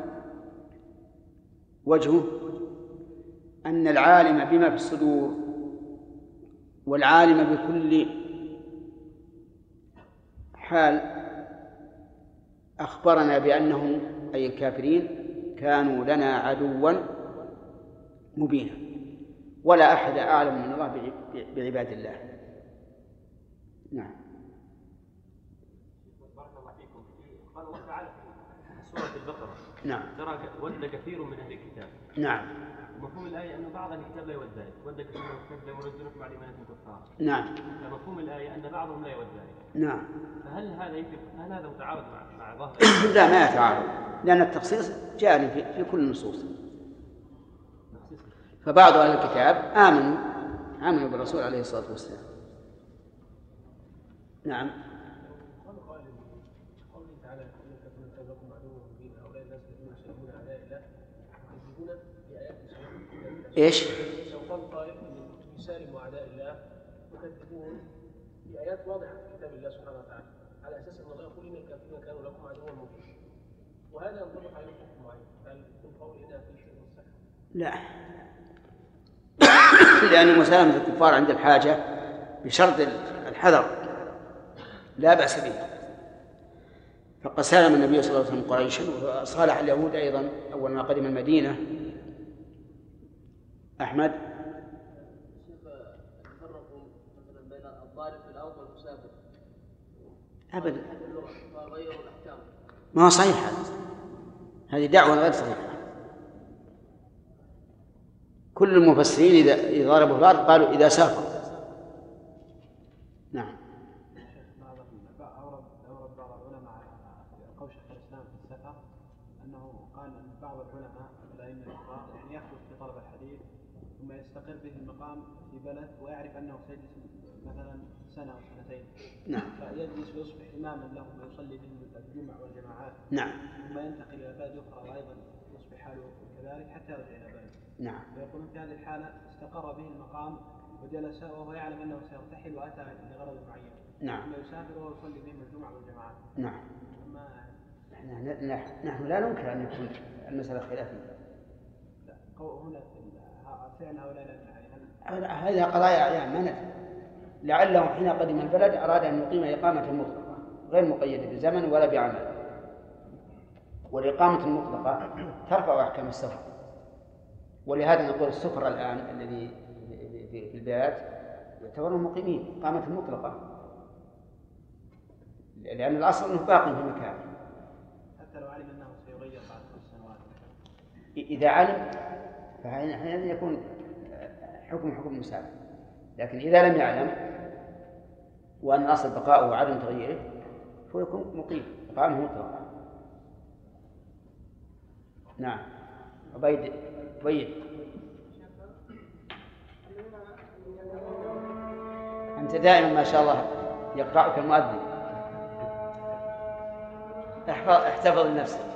وجهه أن العالم بما في الصدور والعالم بكل حال أخبرنا بأنهم أي الكافرين كانوا لنا عدوا مبينا، ولا أحد أعلم من الله بعباد الله. نعم. بارك الله فيكم. قال الله تعالى في سورة البقرة نعم ترى ود كثير من أهل الكتاب. نعم. مفهوم الآية أن بعض الكتاب لا يود ذلك، ود كثير من الكتاب لا يردونكم بعد إيمانكم كفار. نعم. فمفهوم الآية أن بعضهم لا يود ذلك. نعم. فهل هذا متعارض مع ظاهر؟ لا، ما يتعارض، لأن التخصيص جاء في كل النصوص. فبعض أهل الكتاب آمنوا بالرسول عليه الصلاة والسلام. نعم. ايش؟ لو قال قائل يسالموا اعداء الله يكذبون بايات واضحه في كتاب الله سبحانه وتعالى، على اساس ان الله يقول ان الكافرين كانوا لكم عدوا مبينا، وهذا ينطبق على حكم معين، هل يكون قول هنا في شيء من الصحه؟ لا، لأن مسالمة الكفار عند الحاجة بشرط الحذر لا بأس به. فقد سالم النبي صلى الله عليه وسلم قريشا، وصالح اليهود أيضا أول ما قدم المدينة. أحمد. تفرقوا مثلا بين الضارب في الأرض والمسافر. أبدا. غيروا الأحكام. ما هو صحيح هذه دعوة غير صحيحة. كل المفسرين إذا ضربوا الأرض قالوا إذا سافروا. نعم. أورد بعض العلماء قول شيخ الإسلام في السفر أنه قال أن بعض العلماء الأئمة الكبار يعني يخرج في طلب الحديث ثم يستقر به المقام في بلد ويعرف أنه سيجلس مثلا سنة أو سنتين. نعم. فيجلس ويصبح إماما لهم ويصلي بهم الجمع والجماعات. نعم. ثم ينتقل إلى بلد أخرى وأيضا يصبح حاله كذلك حتى يرجع إلى بلده. نعم. فيقولون في هذه الحالة استقر به المقام وجلس وهو يعلم أنه سيرتحل وأتى لغرض معين. نعم. ثم يسافر وهو يصلي بهم الجمعة والجماعات. نعم. نحن لا ننكر أن يكون المسألة خلافية، هنا فعل هؤلاء يعني هذه قضايا أعيان ما ندري. لعله حين قدم البلد أراد أن يقيم إقامة مطلقة غير مقيدة بزمن ولا بعمل، والإقامة المطلقة ترفع أحكام السفر. ولهذا نقول السفر الآن الذي في البلاد يعتبرون مقيمين إقامة مطلقة، لأن الأصل أنه باقي في مكان حتى لو علم أنه سيغير بعد 5 سنوات. إذا علم فحينئذ يكون حكم مسافر، لكن إذا لم يعلم وأن الأصل بقاؤه وعدم تغييره فيكون مقيم إقامة مطلقة. نعم. عبيد أنت دائما ما شاء الله يقرأك المؤذن. احتفظ لنفسك.